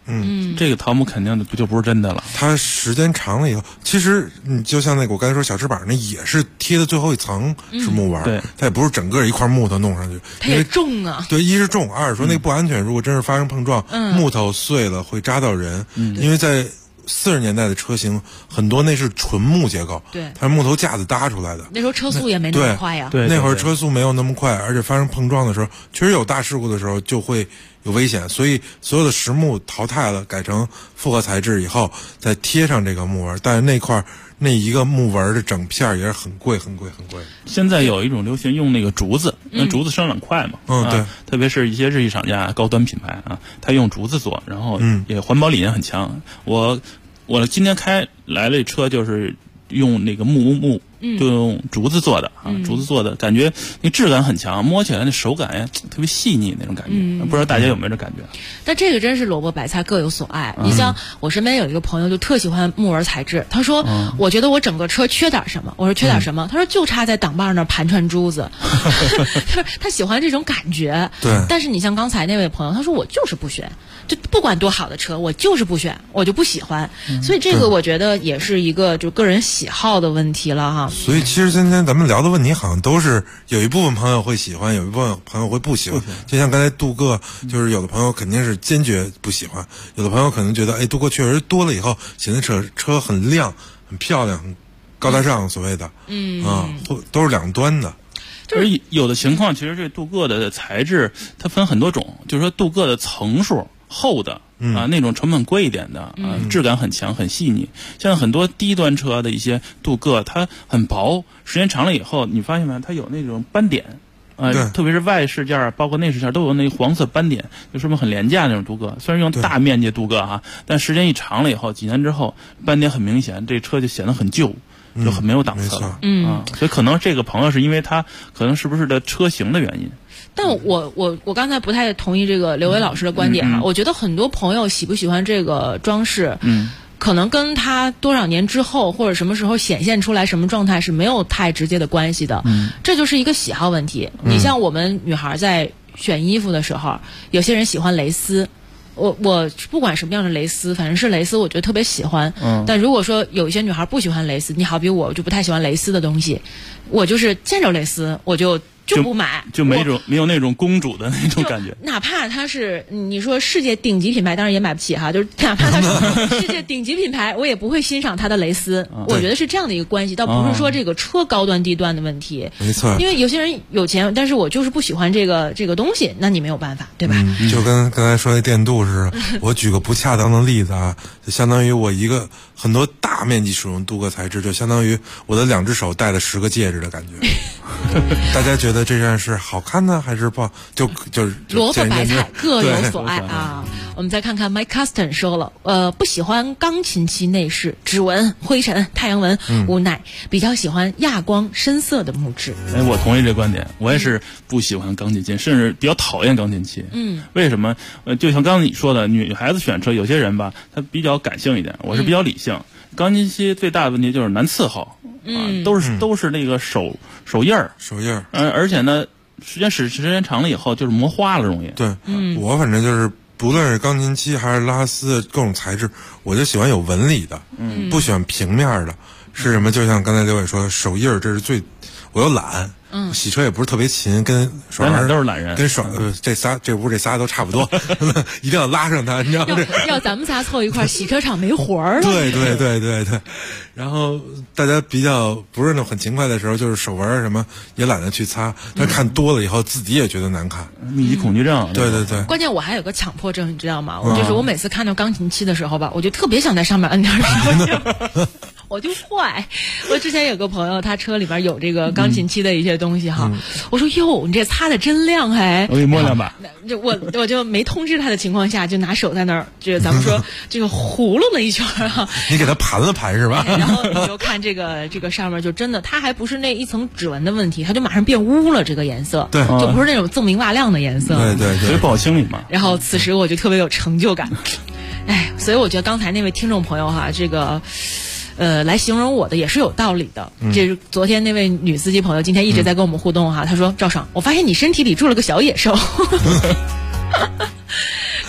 这个桃木肯定就不是真的了。 它时间长了以后，其实你就像那个我刚才说小翅膀，那也是贴的最后一层是木纹， 对， 它也不是整个一块木头弄上去， 它也重啊。 对，一是重，二是说那个不安全，如果真是发生碰撞，木头碎了会扎到人，因为在40年代的车型很多那是纯木结构， 对， 它是木头架子搭出来的。 那时候车速也没那么快呀， 对，那会儿车速没有那么快，而且发生碰撞的时候，确实有大事故的时候就会有危险，所以所有的实木淘汰了，改成复合材质以后，再贴上这个木纹。但是那一个木纹的整片也是很贵。 现在有一种流行用那个竹子，那竹子生长快嘛， 对， 特别是一些日系厂家、高端品牌啊，它用竹子做，然后也环保理念很强。我今天开来了车就是用那个木。就用竹子做的竹子做的，感觉那质感很强，摸起来那手感呀特别细腻那种感觉，不知道大家有没有这感觉？ 但这个真是萝卜白菜各有所爱。你像我身边有一个朋友就特喜欢木纹材质，他说我觉得我整个车缺点什么，我说缺点什么，他说就差在挡把那儿盘串珠子，他喜欢这种感觉。 对， 但是你像刚才那位朋友，他说我就是不选，就不管多好的车，我就是不选，我就不喜欢。所以这个我觉得也是一个就个人喜好的问题了哈。 所以其实今天咱们聊的问题好像都是有一部分朋友会喜欢，有一部分朋友会不喜欢。就像刚才杜哥，就是有的朋友肯定是坚决不喜欢，有的朋友可能觉得，杜哥确实多了以后显得车很亮、很漂亮、很高大上，所谓的，都是两端的。 而有的情况，其实这镀铬的材质它分很多种，就是说镀铬的层数厚的。那种成本贵一点的质感很强很细腻，像很多低端车的一些镀铬它很薄，时间长了以后你发现没，它有那种斑点特别是外饰件包括内饰件都有那黄色斑点，就说明很廉价那种镀铬，虽然用大面积镀铬但时间一长了以后，几年之后斑点很明显，这车就显得很旧，就很没有档次了。所以可能这个朋友是因为他可能是不是的车型的原因。 但我刚才不太同意这个刘伟老师的观点我觉得很多朋友喜不喜欢这个装饰，可能跟他多少年之后或者什么时候显现出来什么状态是没有太直接的关系的，这就是一个喜好问题。你像我们女孩在选衣服的时候，有些人喜欢蕾丝。我不管什么样的蕾丝，反正是蕾丝，我觉得特别喜欢。但如果说有一些女孩不喜欢蕾丝，你好比我就不太喜欢蕾丝的东西，我就是见着蕾丝我就不买， 就没有那种公主的那种感觉。 哪怕它是你说世界顶级品牌，当然也买不起哈，就是哪怕它是世界顶级品牌，我也不会欣赏它的蕾丝。我觉得是这样的一个关系，倒不是说这个车高端低端的问题。 没错， 因为有些人有钱，但是我就是不喜欢这个东西，那你没有办法，对吧？ 就跟刚才说的电镀似的，我举个不恰当的例子就相当于我一个很多大面积使用镀铬材质，就相当于我的2只手戴了10个戒指的感觉。大家觉得这件是好看呢，还是不好？就是萝卜白菜各有所爱啊。我们再看看 Mike Custon 说了，不喜欢钢琴漆内饰、指纹、灰尘、太阳纹，无奈比较喜欢亚光深色的木质。 我同意这观点，我也是不喜欢钢琴漆，甚至比较讨厌钢琴漆。为什么？就像刚刚你说的，女孩子选车，有些人吧，她比较感性一点，我是比较理性。钢琴漆最大的问题就是难伺候，都是那个手印儿，而且呢，时间长了以后就是磨花了，容易。 对，我反正就是不论是钢琴漆还是拉丝各种材质，我就喜欢有纹理的，不喜欢平面的。是什么？就像刚才刘伟说，手印儿这是我又懒。洗车也不是特别勤，跟爽儿都是懒人， 跟这屋这仨都差不多，一定要拉上他，你知道吗？ 要咱们仨凑一块，洗车场没活儿了。 对。然后大家比较不是那种很勤快的时候，就是手纹什么也懒得去擦，但看多了以后自己也觉得难看， 密集恐惧症。 对。 关键我还有个强迫症，你知道吗？我每次看到钢琴漆的时候吧，我就特别想在上面摁点手。我就坏。我之前有个朋友，他车里边有这个钢琴漆的一些东西哈，我说哟，你这擦的真亮还。 我给你摸两把。 我就没通知他的情况下，就拿手在那儿，就咱们说这个葫芦了一圈哈。 你给他盘了盘是吧？ 然后你就看这个上面就真的，它还不是那一层指纹的问题，它就马上变污了这个颜色， 对， 就不是那种锃明瓦亮的颜色。 对， 所以不好清理嘛。 然后此时我就特别有成就感。所以我觉得刚才那位听众朋友哈，这个。来形容我的也是有道理的。这是昨天那位女司机朋友今天一直在跟我们互动哈，她说赵爽，我发现你身体里住了个小野兽。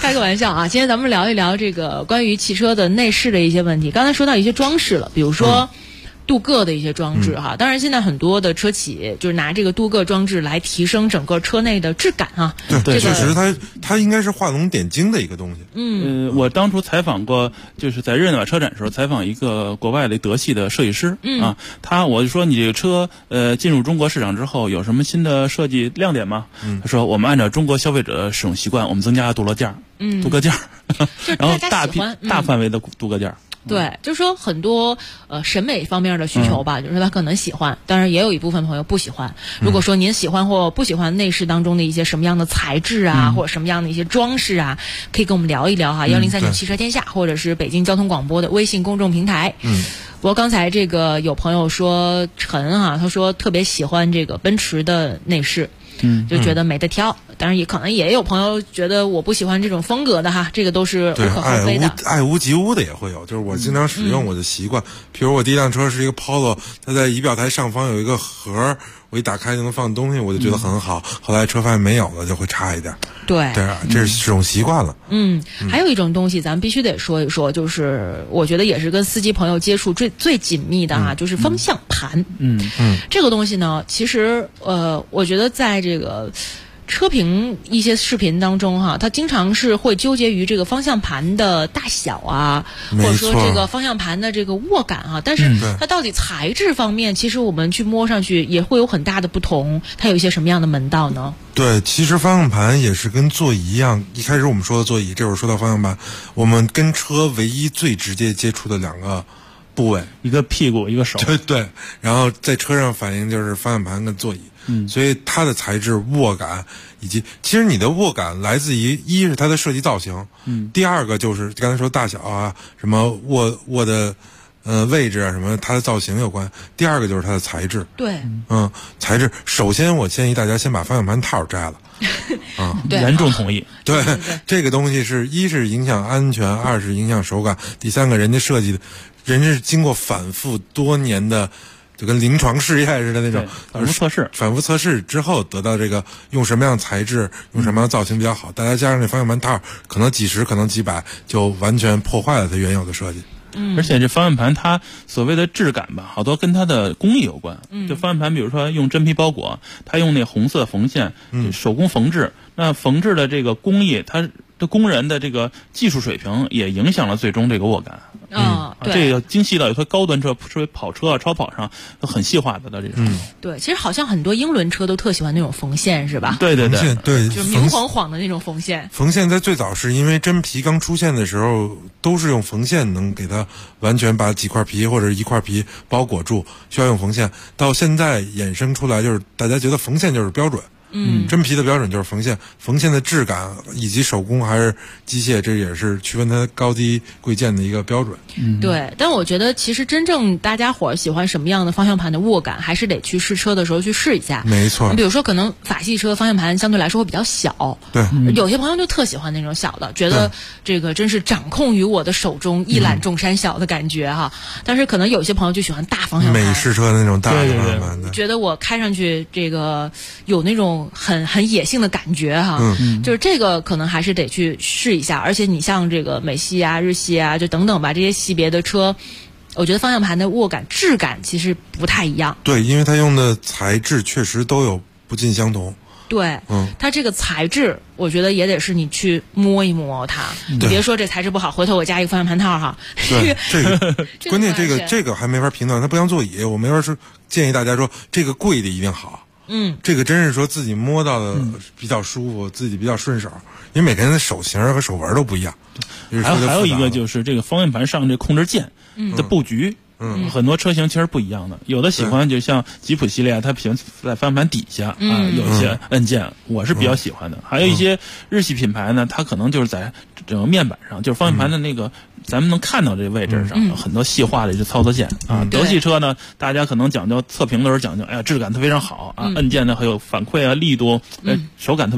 开个玩笑啊！今天咱们聊一聊这个关于汽车的内饰的一些问题。刚才说到一些装饰了，比如说镀铬的一些装置哈。当然，现在很多的车企就是拿这个镀铬装置来提升整个车内的质感啊。 对，确实它应该是画龙点睛的一个东西。 我当初采访过，就是在日内瓦车展的时候采访一个国外的德系的设计师啊，我就说你这个车进入中国市场之后有什么新的设计亮点吗？他说我们按照中国消费者使用习惯，我们增加了镀铬件，然后大范围的镀铬件。 对，就是说很多审美方面的需求吧，就是他可能喜欢，当然也有一部分朋友不喜欢。如果说您喜欢或不喜欢内饰当中的一些什么样的材质啊，或者什么样的一些装饰啊，可以跟我们聊一聊哈，103.9汽车天下，或者是北京交通广播的微信公众平台。不过刚才这个有朋友说陈哈，他说特别喜欢这个奔驰的内饰。就觉得没得挑，当然也可能也有朋友觉得我不喜欢这种风格的哈，这个都是无可厚非的。 爱屋及乌的也会有，就是我经常使用我的习惯。比如我第一辆车是一个 Polo， 它在仪表台上方有一个盒，我一打开就能放东西，我就觉得很好。后来车发现没有了，就会差一点。对，这是使用习惯了。 还有一种东西咱们必须得说一说，就是我觉得也是跟司机朋友接触最紧密的哈，就是方向盘。这个东西呢，其实我觉得在这个车评一些视频当中哈，他经常是会纠结于这个方向盘的大小啊，或者说这个方向盘的这个握感啊，但是它到底材质方面，其实我们去摸上去也会有很大的不同。它有一些什么样的门道呢？ 对，其实方向盘也是跟座椅一样，一开始我们说的座椅，这会儿说到方向盘，我们跟车唯一最直接接触的两个部位，一个屁股，一个手。对，然后在车上反映就是方向盘跟座椅。所以它的材质、握感以及其实你的握感来自于一是它的设计造型，第二个就是刚才说大小啊，什么握的位置啊，什么它的造型有关。第二个就是它的材质。 对， 材质。首先我建议大家先把方向盘套摘了。严重同意。对，这个东西是一是影响安全，二是影响手感，第三个人家设计的，人家是经过反复多年的。就跟临床试验似的那种反复测试之后得到这个用什么样的材质，用什么样的造型比较好，大家加上这方向盘套，可能几十可能几百，就完全破坏了它原有的设计。 而且这方向盘它所谓的质感吧，好多跟它的工艺有关。就方向盘比如说用真皮包裹，它用那红色缝线，手工缝制，那缝制的这个工艺，它的工人的这个技术水平也影响了最终这个握感。这个精细到有些高端车，是跑车啊、超跑上都很细化的到这种。 对，其实好像很多英伦车都特喜欢那种缝线，是吧？ 对， 就是明晃晃的那种缝线。 缝线在最早是因为真皮刚出现的时候，都是用缝线能给它完全把几块皮或者一块皮包裹住，需要用缝线。到现在衍生出来，就是大家觉得缝线就是标准。真皮的标准就是缝线，缝线的质感以及手工还是机械，这也是区分它高低贵贱的一个标准。 对，但我觉得其实真正大家伙喜欢什么样的方向盘的握感，还是得去试车的时候去试一下。 没错， 比如说可能法系车方向盘相对来说会比较小， 对， 有些朋友就特喜欢那种小的，觉得这个真是掌控于我的手中，一览众山小的感觉哈。但是可能有些朋友就喜欢大方向盘， 美式车的那种大方向盘的， 觉得我开上去这个有那种很野性的感觉哈，就是这个可能还是得去试一下。而且你像这个美系啊、日系啊，就等等吧，这些系别的车，我觉得方向盘的握感、质感其实不太一样。 对，因为它用的材质确实都有不尽相同。 对，它这个材质，我觉得也得是你去摸一摸它，你别说这材质不好，回头我加一个方向盘套哈。 对，这个关键这个还没法评断，它不像座椅，我没法说建议大家说这个贵的一定好。这个真是说自己摸到的比较舒服，自己比较顺手，因为每个人的手型和手纹都不一样。 还有一个就是这个方向盘上这控制键的布局。很多车型其实不一样的，有的喜欢就像吉普系列，它喜欢在方向盘底下有一些按键，我是比较喜欢的。还有一些日系品牌呢，它可能就是在整个面板上，就是方向盘的那个咱们能看到这个位置上很多细化的一些操作键啊。德系车呢，大家可能讲究测评的时候讲究，哎呀质感特别非常好啊，按键呢还有反馈啊力度，手感特别好。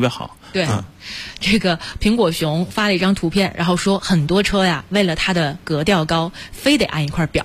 对，这个苹果熊发了一张图片，然后说很多车呀，为了它的格调高，非得安一块表。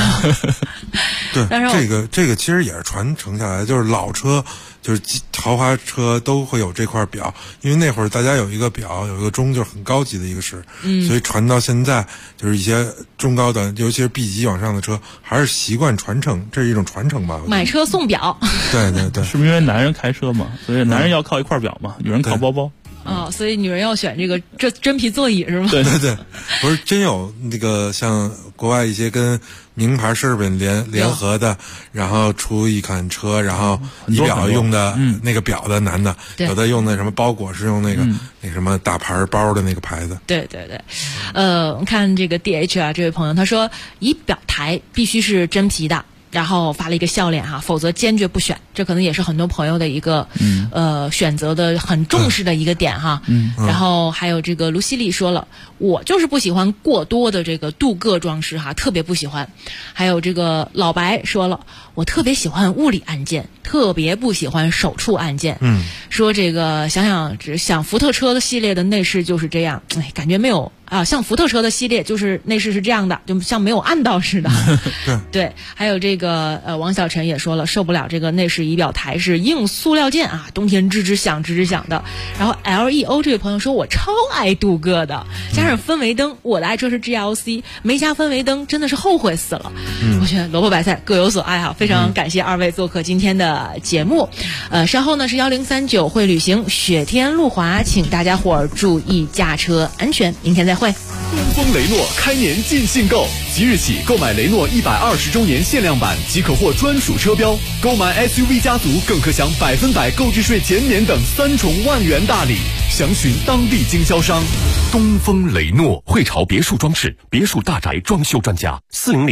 对，这个其实也是传承下来，就是老车。就是豪华车都会有这块表，因为那会儿大家有一个表，有一个钟，就是很高级的一个事，所以传到现在，就是一些中高档，尤其是 B 级往上的车，还是习惯传承，这是一种传承吧。 买车送表。 对对对， 是不是因为男人开车嘛，所以男人要靠一块表嘛，女人靠包包。 所以女人要选这真皮座椅是吗？ 对对对，不是真有那个像国外一些跟名牌奢侈品联合的，然后出一款车，然后仪表用的那个表的男的，有的用的什么包裹是用那个那什么大牌包的那个牌子。 对对对，我们看这个 DH 啊，这位朋友他说仪表台必须是真皮的。然后发了一个笑脸哈，否则坚决不选。这可能也是很多朋友的一个选择的很重视的一个点哈。然后还有这个卢西丽说了，我就是不喜欢过多的这个镀铬装饰哈，特别不喜欢。还有这个老白说了，我特别喜欢物理按键，特别不喜欢手触按键。说这个想福特车的系列的内饰就是这样，感觉没有啊，像福特车的系列就是内饰是这样的，就像没有按到似的。对，还有这个王小晨也说了，受不了这个内饰仪表台是硬塑料件啊，冬天吱吱响的。然后 LEO 这位朋友说，我超爱镀铬的，加上氛围灯，我的爱车是 GLC， 没加氛围灯真的是后悔死了。我觉得萝卜白菜各有所爱哈，非常感谢二位做客今天的节目。稍后呢是1039会旅行雪天路滑，请大家伙儿注意驾车安全，明天再会。 东风雷诺开年尽兴购，即日起购买雷诺120周年限量版即可获专属车标，购买 SUV 家族更可享100%购置税减免等3重万元大礼，详询当地经销商。 东风雷诺汇潮别墅装饰，别墅大宅装修专家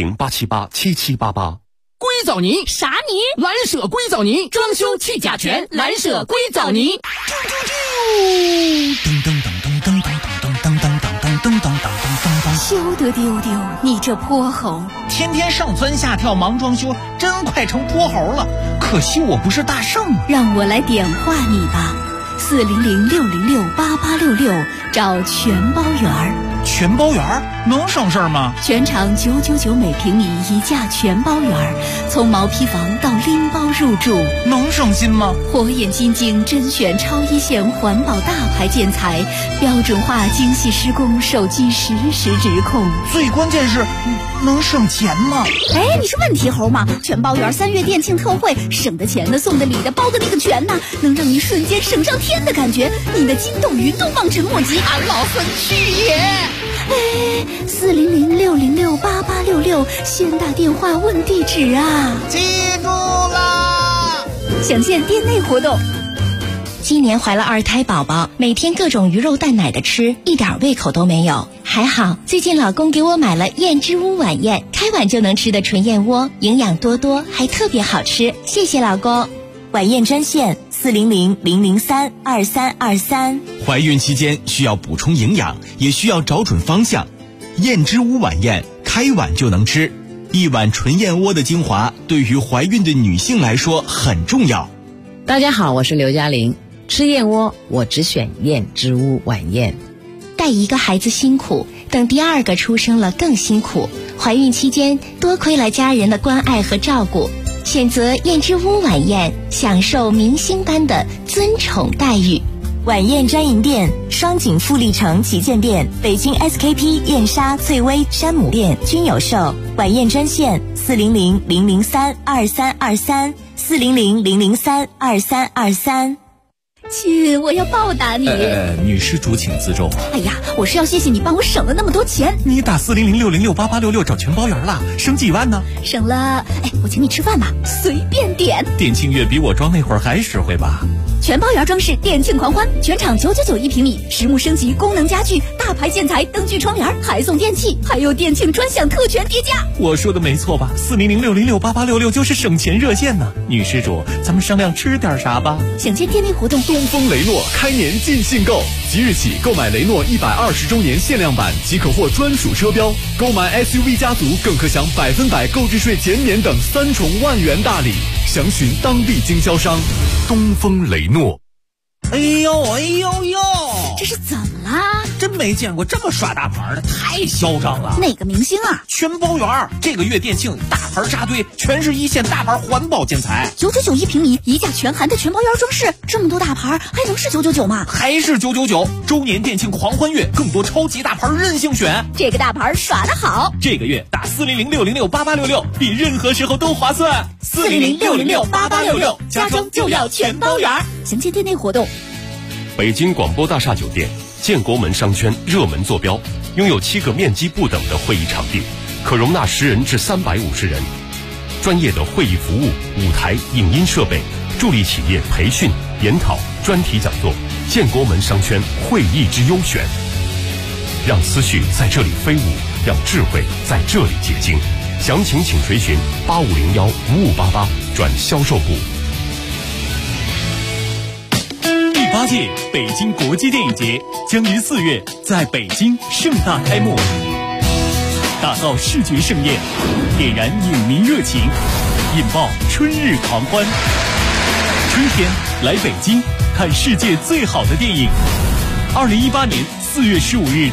，400-878-7788。 硅藻泥啥泥？蓝舍硅藻泥，装修去甲醛，蓝舍硅藻泥。 休得丢丢，你这泼猴！ 天天上蹿下跳忙装修，真快成泼猴了。可惜我不是大圣， 让我来点化你吧。400-606-8866，找全包圆儿。 全包圆儿能省事儿吗？ 全场999每平米一价全包圆儿，从毛坯房到拎包入住， 能省心吗？ 火眼金睛甄选超一线环保大牌建材，标准化精细施工，手机实时直控。 最关键是能省钱吗？ 你是问题猴吗？全包圆3月店庆特惠，省的钱的，送的礼的，包的那个全呢，能让你瞬间省上天的感觉。你的筋斗云都望尘莫及，俺老孙去也！400-606-8866，先打电话问地址啊！ 记住啦！ 详见店内活动。 今年怀了2胎宝宝，每天各种鱼肉蛋奶的吃，一点胃口都没有。还好最近老公给我买了燕之屋晚宴，开碗就能吃的纯燕窝，营养多多，还特别好吃。谢谢老公。 晚宴专线400-003-2323。 怀孕期间需要补充营养，也需要找准方向。燕之屋晚宴，开碗就能吃，一碗纯燕窝的精华，对于怀孕的女性来说很重要。 大家好，我是刘嘉玲。吃燕窝，我只选燕之屋晚宴。 带一个孩子辛苦，等第2个出生了更辛苦。怀孕期间多亏了家人的关爱和照顾，选择燕之屋晚宴，享受明星般的尊宠待遇。 晚宴专营店：双井富力城旗舰店、北京 SKP 燕莎、翠微、山姆店均有售。晚宴专线400-003-2323。400-003-2323。 亲，我要报答你。 女施主请自重。 哎呀，我是要谢谢你帮我省了那么多钱。 你打400-606-8866找全包圆了，省几万呢？ 省了，我请你吃饭吧，随便点。 店庆月比我装那会儿还实惠吧？ 全包圆装饰店庆狂欢，全场999一平米，实木升级，功能家具，大牌建材，灯具窗帘，还送电器，还有店庆专享特权叠加。 我说的没错吧？400-606-8866就是省钱热线呢。女施主，咱们商量吃点啥吧？ 想见店内活动。 东风雷诺开年尽兴购，即日起购买雷诺120周年限量版即可获专属车标，购买 SUV 家族更可享100%购置税减免等3重万元大礼，详询当地经销商。 东风雷诺。 哎呦， 这是怎么啦？ 真没见过这么耍大牌的，太嚣张了。 哪个明星啊？ 全包圆，这个月店庆大牌扎堆，全是一线大牌环保建材 ，999一平米，一价全含的全包圆装饰，这么多大牌还能是999吗？ 还是999。周年店庆狂欢月，更多超级大牌任性选， 这个大牌耍得好。 这个月打400-606-8866，比任何时候都划算。 400-606-8866，家装就要全包圆。详见店内活动。 北京广播大厦酒店建国门商圈热门坐标，拥有7个面积不等的会议场地，可容纳10人至350人。专业的会议服务、舞台、影音设备，助力企业培训、研讨、专题讲座。建国门商圈会议之优选，让思绪在这里飞舞，让智慧在这里结晶。详情请垂询8501-5588转销售部。 第8届北京国际电影节将于4月在北京盛大开幕，打造视觉盛宴，点燃影迷热情，引爆春日狂欢。春天来北京看世界最好的电影。2018年4月15日